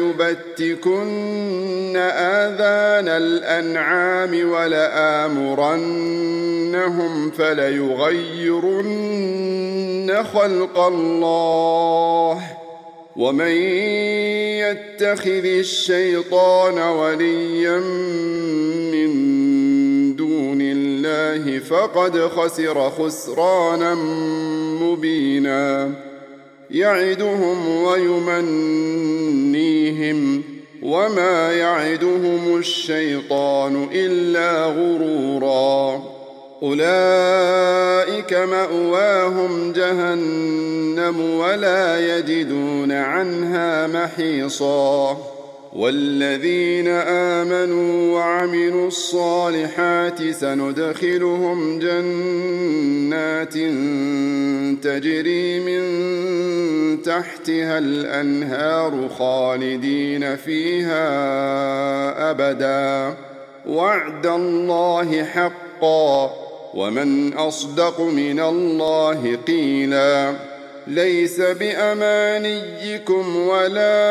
[SPEAKER 1] فليبتكن آذان الأنعام ولآمرنهم فليغيرن خلق الله ومن يتخذ الشيطان وليا من دون الله فقد خسر خسرانا مبينا. يعدهم ويمنيهم وما يعدهم الشيطان إلا غرورا. أولئك مأواهم جهنم ولا يجدون عنها محيصا. والذين آمنوا وعملوا الصالحات سندخلهم جنات تجري من تحتها الأنهار خالدين فيها أبدا وعد الله حقا ومن أصدق من الله قيلا. ليس بأمانيكم ولا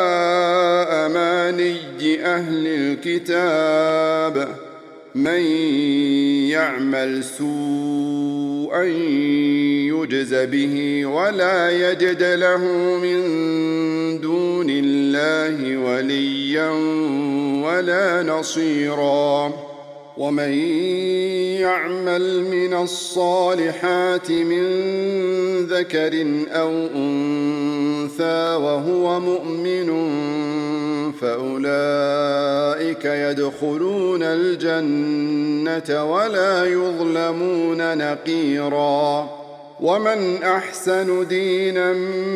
[SPEAKER 1] أماني أهل الكتاب من يعمل سوءا يجز به ولا يجد له من دون الله وليا ولا نصيرا. ومن يعمل من الصالحات من ذكر أو أنثى وهو مؤمن فأولئك يدخلون الجنة ولا يظلمون نقيرا. ومن أحسن دينا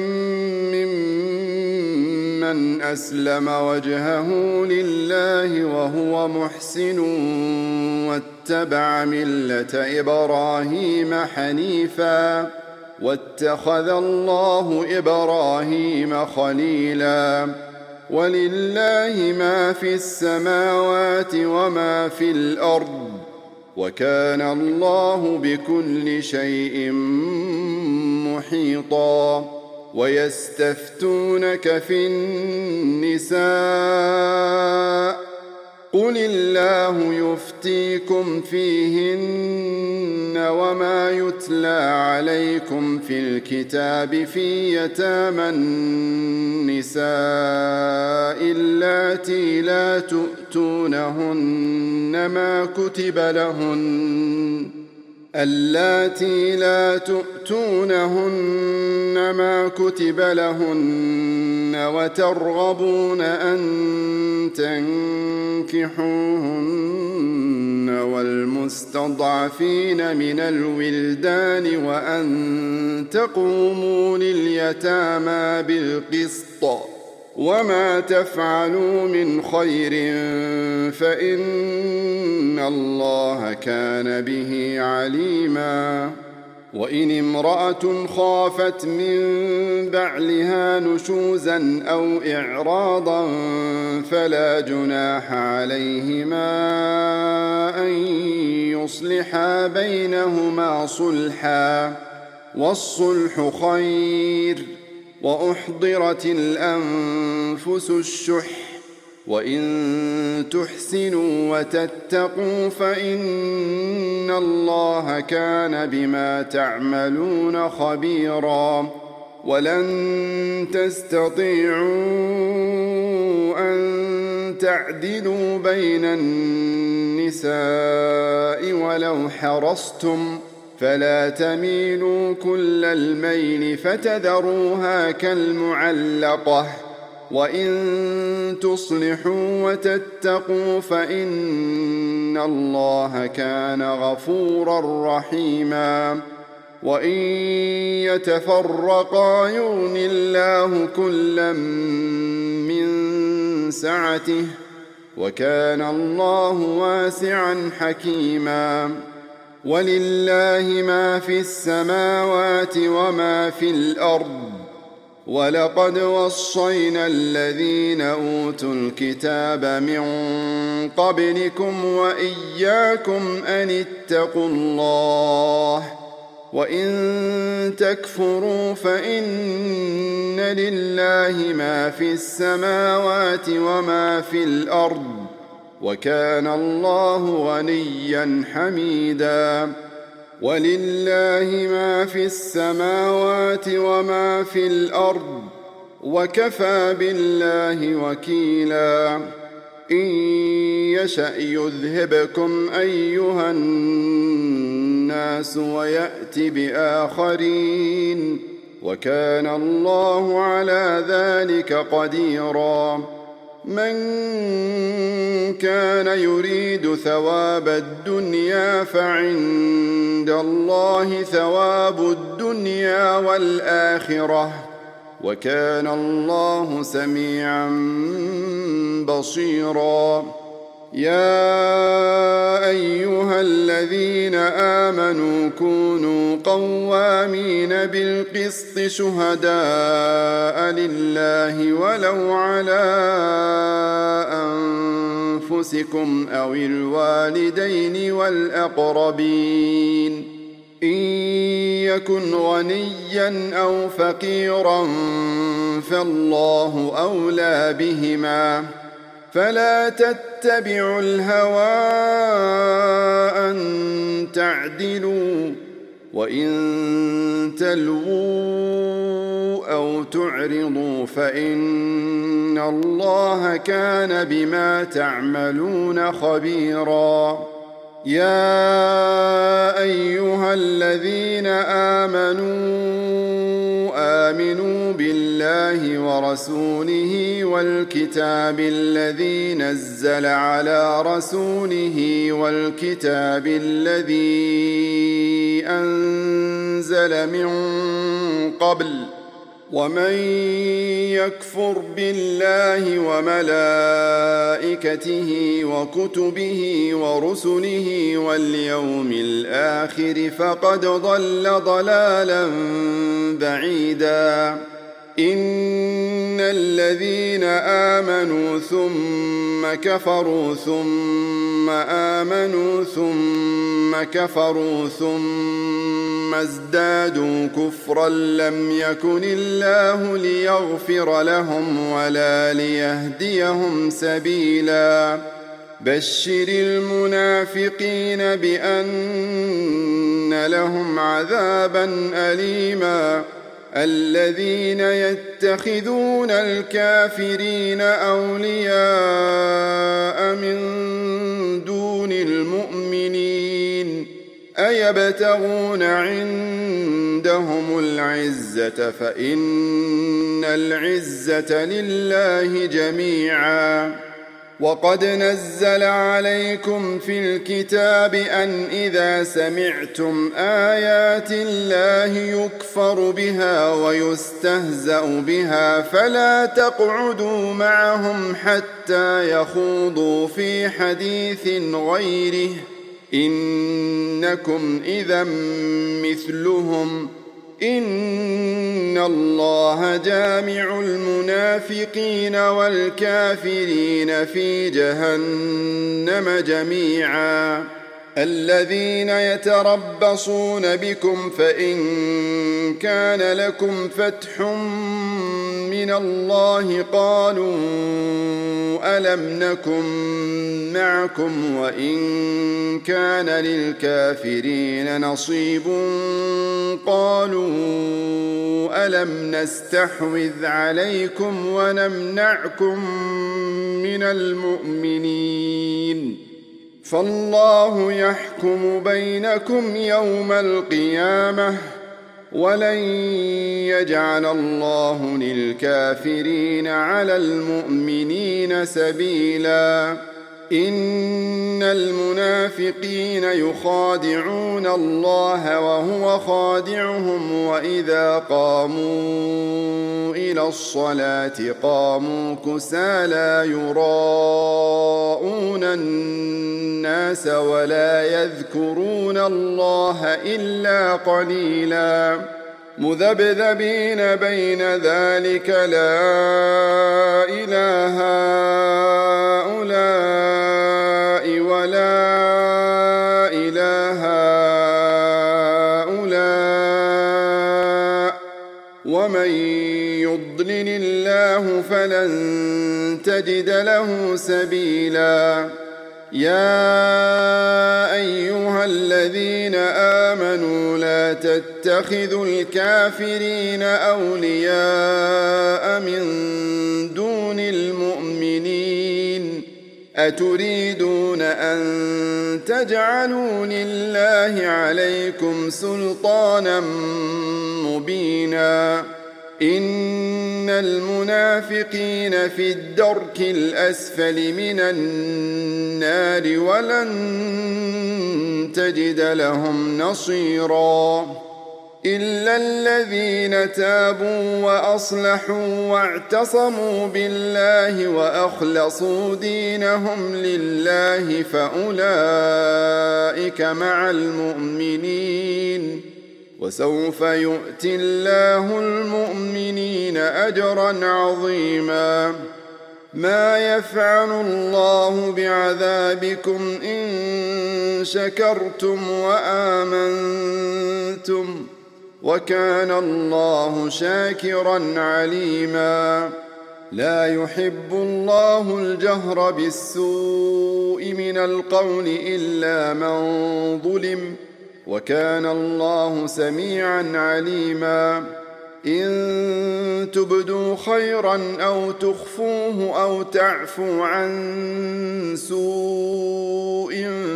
[SPEAKER 1] ممن أسلم وجهه لله وهو محسن واتبع ملة إبراهيم حنيفا واتخذ الله إبراهيم خليلا. ولله ما في السماوات وما في الأرض وكان الله بكل شيء محيطا. ويستفتونك في النساء قل الله يفتيكم فيهن وما يتلى عليكم في الكتاب في يتامى النساء اللاتي لا تؤتونهن ما كتب لهن وترغبون أن تنكحوهن والمستضعفين من الولدان وأن تقوموا لليتامى بالقسط وما تفعلوا من خير فإن الله كان به عليما. وإن امرأة خافت من بعلها نشوزا أو إعراضا فلا جناح عليهما أن تصلحا بينهما صلحا والصلح خير وأحضرت الأنفس الشح وإن تحسنوا وتتقوا فإن الله كان بما تعملون خبيرا ولن تستطيعوا أن تعدلوا بين النساء ولو حرصتم فلا تميلوا كل الميل فتذروها كالمعلقة وإن تصلحوا وتتقوا فإن الله كان غفورا رحيما وإن يتفرقا يغن الله كلا من سعته وكان الله واسعا حكيما ولله ما في السماوات وما في الأرض ولقد وصينا الذين أوتوا الكتاب من قبلكم وإياكم أن اتقوا الله وإن تكفروا فإن لله ما في السماوات وما في الأرض وكان الله غنيا حميدا ولله ما في السماوات وما في الأرض وكفى بالله وكيلا إن يشأ يذهبكم أيها الناس ويأت بآخرين وكان الله على ذلك قديرا من كان يريد ثواب الدنيا فعند الله ثواب الدنيا والآخرة وكان الله سميعا بصيرا يا أيها الذين آمنوا كونوا قوامين بالقسط شهداء لله ولو على أنفسكم أو الوالدين والأقربين إن يكن غنيا أو فقيرا فالله أولى بهما فلا تتبعوا الهوى أن تعدلوا وإن تلووا أو تعرضوا فإن الله كان بما تعملون خبيرا يا أيها الذين آمنوا بالله ورسوله والكتاب الذي نزل على رسوله والكتاب الذي أنزل من قبل ومن يكفر بالله وملائكته وكتبه ورسله واليوم الآخر فقد ضل ضلالا بعيدا إن الذين آمنوا ثم كفروا ثم آمنوا ثم كفروا ثم ازدادوا كفرا لم يكن الله ليغفر لهم ولا ليهديهم سبيلا بشر المنافقين بأن لهم عذابا أليما الذين يتخذون الكافرين أولياء من دون المؤمنين أيبتغون عندهم العزة فإن العزة لله جميعا وقد نزل عليكم في الكتاب أن إذا سمعتم آيات الله يكفر بها ويستهزأ بها فلا تقعدوا معهم حتى يخوضوا في حديث غيره إنكم إذا مثلهم إن الله جامع المنافقين والكافرين في جهنم جميعا الذين يتربصون بكم فإن كان لكم فتح من الله قالوا ألم نكن معكم وإن كان للكافرين نصيب قالوا ألم نستحوذ عليكم ونمنعكم من المؤمنين فالله يحكم بينكم يوم القيامة ولن يجعل الله للكافرين على المؤمنين سبيلا إن المنافقين يخادعون الله وهو خادعهم وإذا قاموا إلى الصلاة قاموا كسالى يراءون الناس ولا يذكرون الله إلا قليلا مذبذبين بين ذلك لا إله هؤلاء ولا إله هؤلاء ومن يضلل الله فلن تجد له سبيلا يا أيها الذين آمنوا لا تتخذوا الكافرين أولياء من دون المؤمنين أتريدون أن تجعلوا لله عليكم سلطانا مبينا إن المنافقين في الدرك الأسفل من النار ولن تجد لهم نصيرا إلا الذين تابوا وأصلحوا واعتصموا بالله وأخلصوا دينهم لله فأولئك مع المؤمنين وسوف يؤتي الله المؤمنين أجرا عظيما ما يفعل الله بعذابكم إن شكرتم وآمنتم وكان الله شاكرا عليما لا يحب الله الجهر بالسوء من القول إلا من ظلم وكان الله سميعا عليما إن تبدوا خيرا أو تخفوه أو تعفوا عن سوء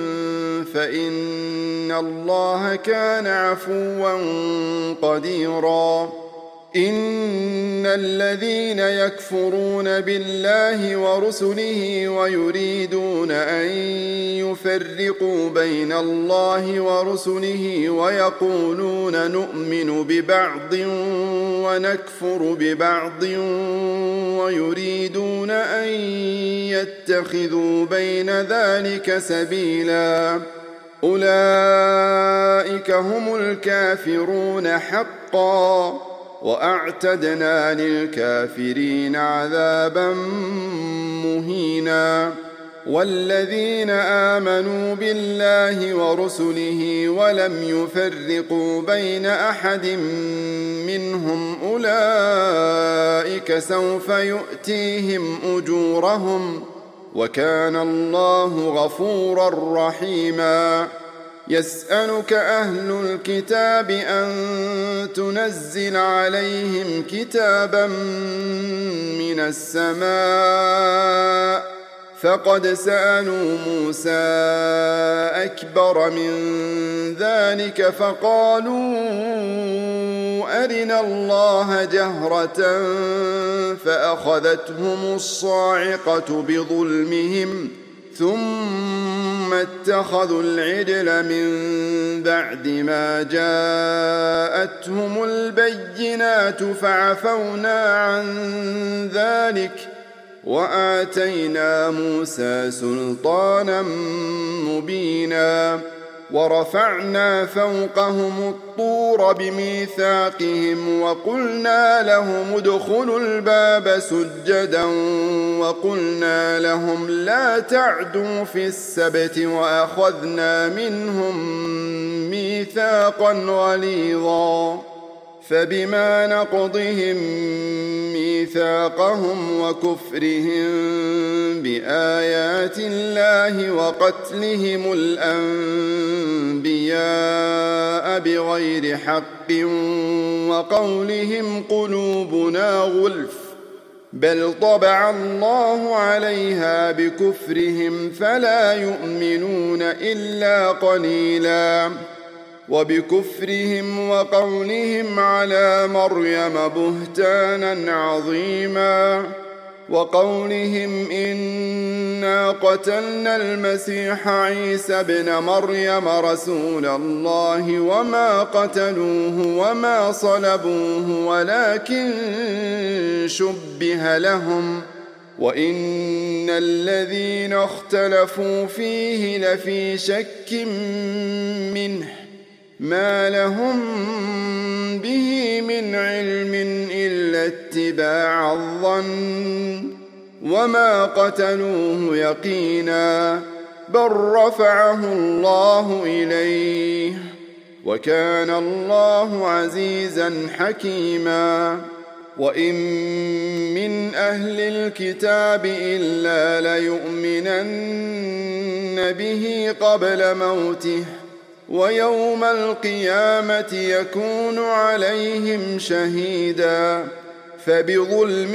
[SPEAKER 1] فإن الله كان عفوا قديرا إن الذين يكفرون بالله ورسله ويريدون أن يفرقوا بين الله ورسله ويقولون نؤمن ببعض ونكفر ببعض ويريدون أن يتخذوا بين ذلك سبيلا أولئك هم الكافرون حقا وأعتدنا للكافرين عذابا مهينا والذين آمنوا بالله ورسله ولم يفرقوا بين أحد منهم أولئك سوف يؤتيهم أجورهم وكان الله غفورا رحيما يسألك أهل الكتاب أن تنزل عليهم كتابا من السماء فقد سألوا موسى أكبر من ذلك فقالوا أرنا الله جهرة فأخذتهم الصاعقة بظلمهم ثم اتخذوا العجل من بعد ما جاءتهم البينات فعفونا عن ذلك وآتينا موسى سلطانا مبينا ورفعنا فوقهم الطور بميثاقهم وقلنا لهم ادخلوا الباب سجدا وقلنا لهم لا تعدوا في السبت وأخذنا منهم ميثاقا غليظا فبما نقضهم ميثاقهم وكفرهم بآيات الله وقتلهم الأنبياء بغير حق وقولهم قلوبنا غلف بل طبع الله عليها بكفرهم فلا يؤمنون إلا قليلا وبكفرهم وقولهم على مريم بهتانا عظيما وقولهم إنا قتلنا المسيح عيسى ابن مريم رسول الله وما قتلوه وما صلبوه ولكن شبه لهم وإن الذين اختلفوا فيه لفي شك منه ما لهم به من علم إلا اتباع الظن وما قتلوه يقينا بل رفعه الله إليه وكان الله عزيزا حكيما وإن من أهل الكتاب إلا ليؤمنن به قبل موته ويوم القيامة يكون عليهم شهيدا فبظلم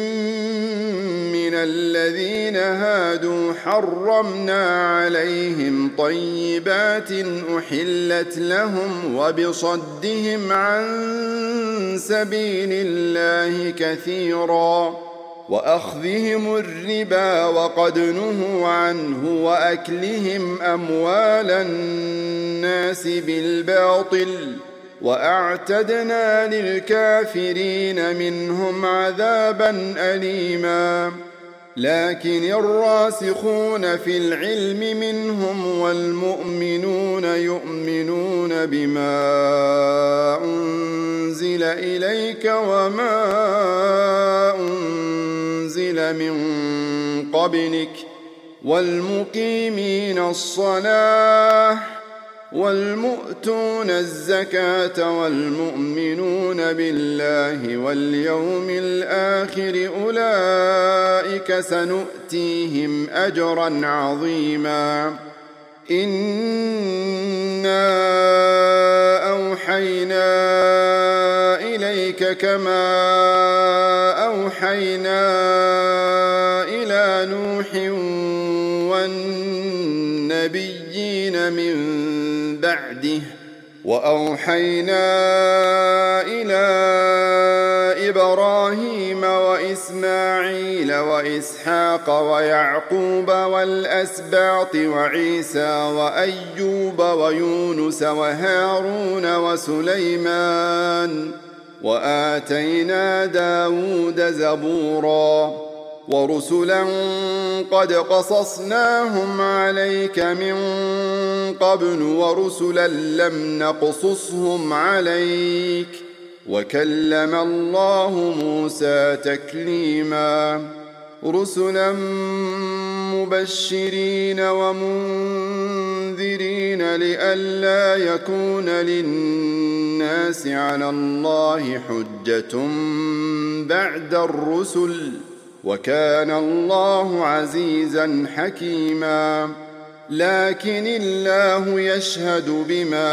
[SPEAKER 1] من الذين هادوا حرمنا عليهم طيبات أحلت لهم وبصدهم عن سبيل الله كثيرا وأخذهم الربا وقد نهوا عنه وأكلهم أموال الناس بالباطل وأعتدنا للكافرين منهم عذابا أليما لكن الراسخون في العلم منهم والمؤمنون يؤمنون بما أنزل إليك وما أنزل من قبلك والمقيمين الصلاة والمؤتون الزكاة والمؤمنون بالله واليوم الآخر أولئك سنؤتيهم أجرا عظيما إنا أوحينا إليك كما أوحينا إلى نوح والنبيين من بعده وأوحينا إلى إبراهيم وإسماعيل وإسحاق ويعقوب والأسباط وعيسى وأيوب ويونس وهارون وسليمان وآتينا داود زبورا ورسلا قد قصصناهم عليك من قبل ورسلا لم نقصصهم عليك وكلم الله موسى تكليما رسلا مبشرين ومنذرين لئلا يكون للناس على الله حجة بعد الرسل وكان الله عزيزا حكيما لكن الله يشهد بما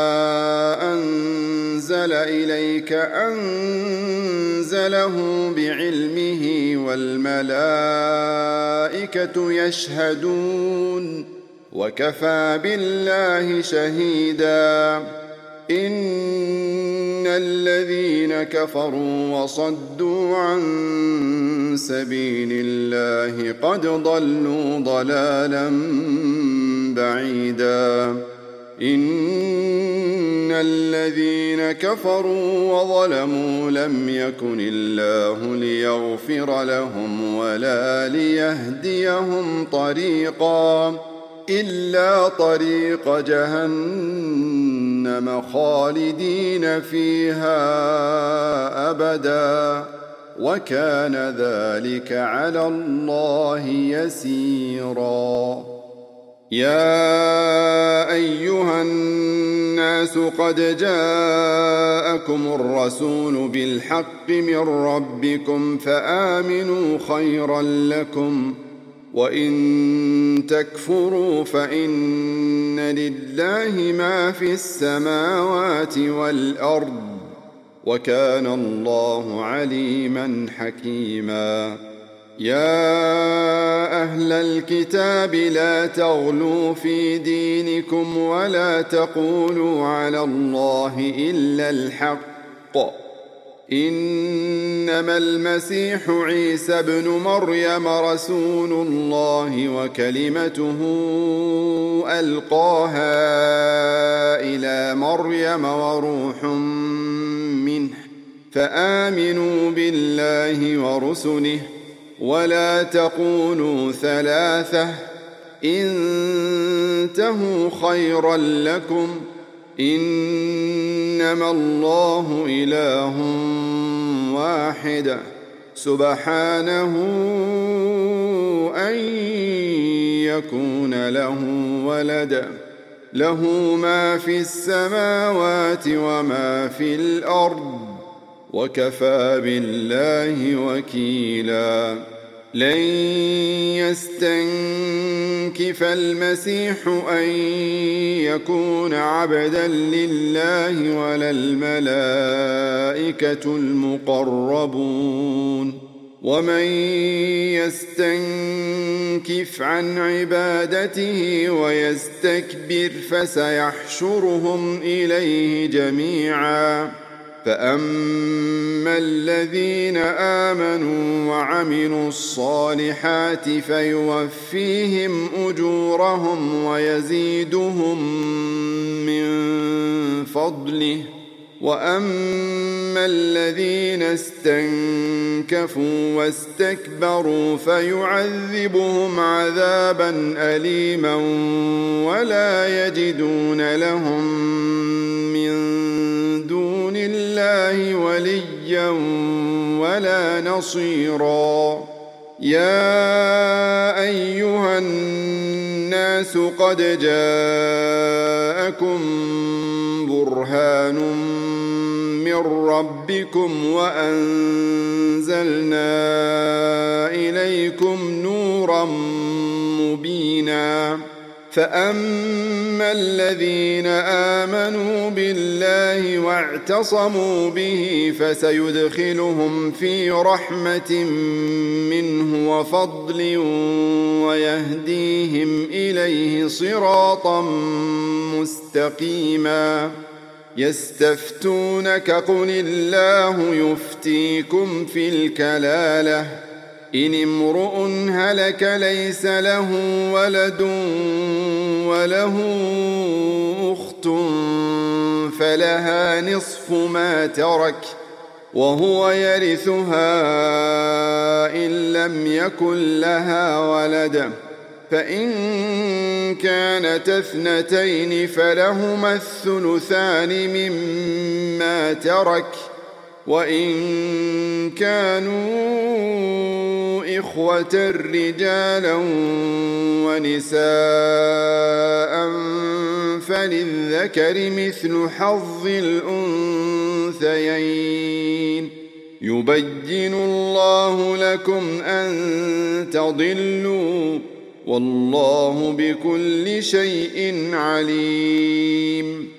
[SPEAKER 1] أنزل إليك أنزله بعلمه والملائكة يشهدون وكفى بالله شهيدا إن الذين كفروا وصدوا عن سبيل الله قد ضلوا ضلالا بعيدا إن الذين كفروا وظلموا لم يكن الله ليغفر لهم ولا ليهديهم طريقا إلا طريق جهنم خالدين فيها أبدا وكان ذلك على الله يسيرا. يا أيها الناس قد جاءكم الرسول بالحق من ربكم فآمنوا خيرا لكم وإن تكفروا فإن لله ما في السماوات والأرض وكان الله عليما حكيما. يا أهل الكتاب لا تغلوا في دينكم ولا تقولوا على الله إلا الحق إنما المسيح عيسى ابن مريم رسول الله وكلمته ألقاها إلى مريم وروح منه فآمنوا بالله ورسله ولا تقولوا ثلاثة انتهوا خيرا لكم إنما الله إله واحد سبحانه أن يكون له ولد له ما في السماوات وما في الأرض وكفى بالله وكيلا. لن يستنكف المسيح أن يكون عبدا لله ولا الملائكة المقربون ومن يستنكف عن عبادته ويستكبر فسيحشرهم إليه جميعا. فأما الذين آمنوا وعملوا الصالحات فيوفيهم أجورهم ويزيدهم من فضله وأما الذين استنكفوا واستكبروا فيعذبهم عذابا أليما ولا يجدون لهم من دون الله وليا ولا نصيرا. يا أيها الناس قد جاءكم برهان من ربكم وأنزلنا إليكم نورا مبينا. فأما الذين آمنوا بالله واعتصموا به فسيدخلهم في رحمة منه وفضل ويهديهم إليه صراطا مستقيما. يستفتونك قل الله يفتيكم في الكلالة إن امرؤ هلك ليس له ولد وله أخت فلها نصف ما ترك وهو يرثها إن لم يكن لها ولد فإن كانت اثنتين فلهما الثلثان مما ترك وإن كانوا إخوة رجالا ونساء فللذكر مثل حظ الأنثيين يبين الله لكم أن تضلوا والله بكل شيء عليم.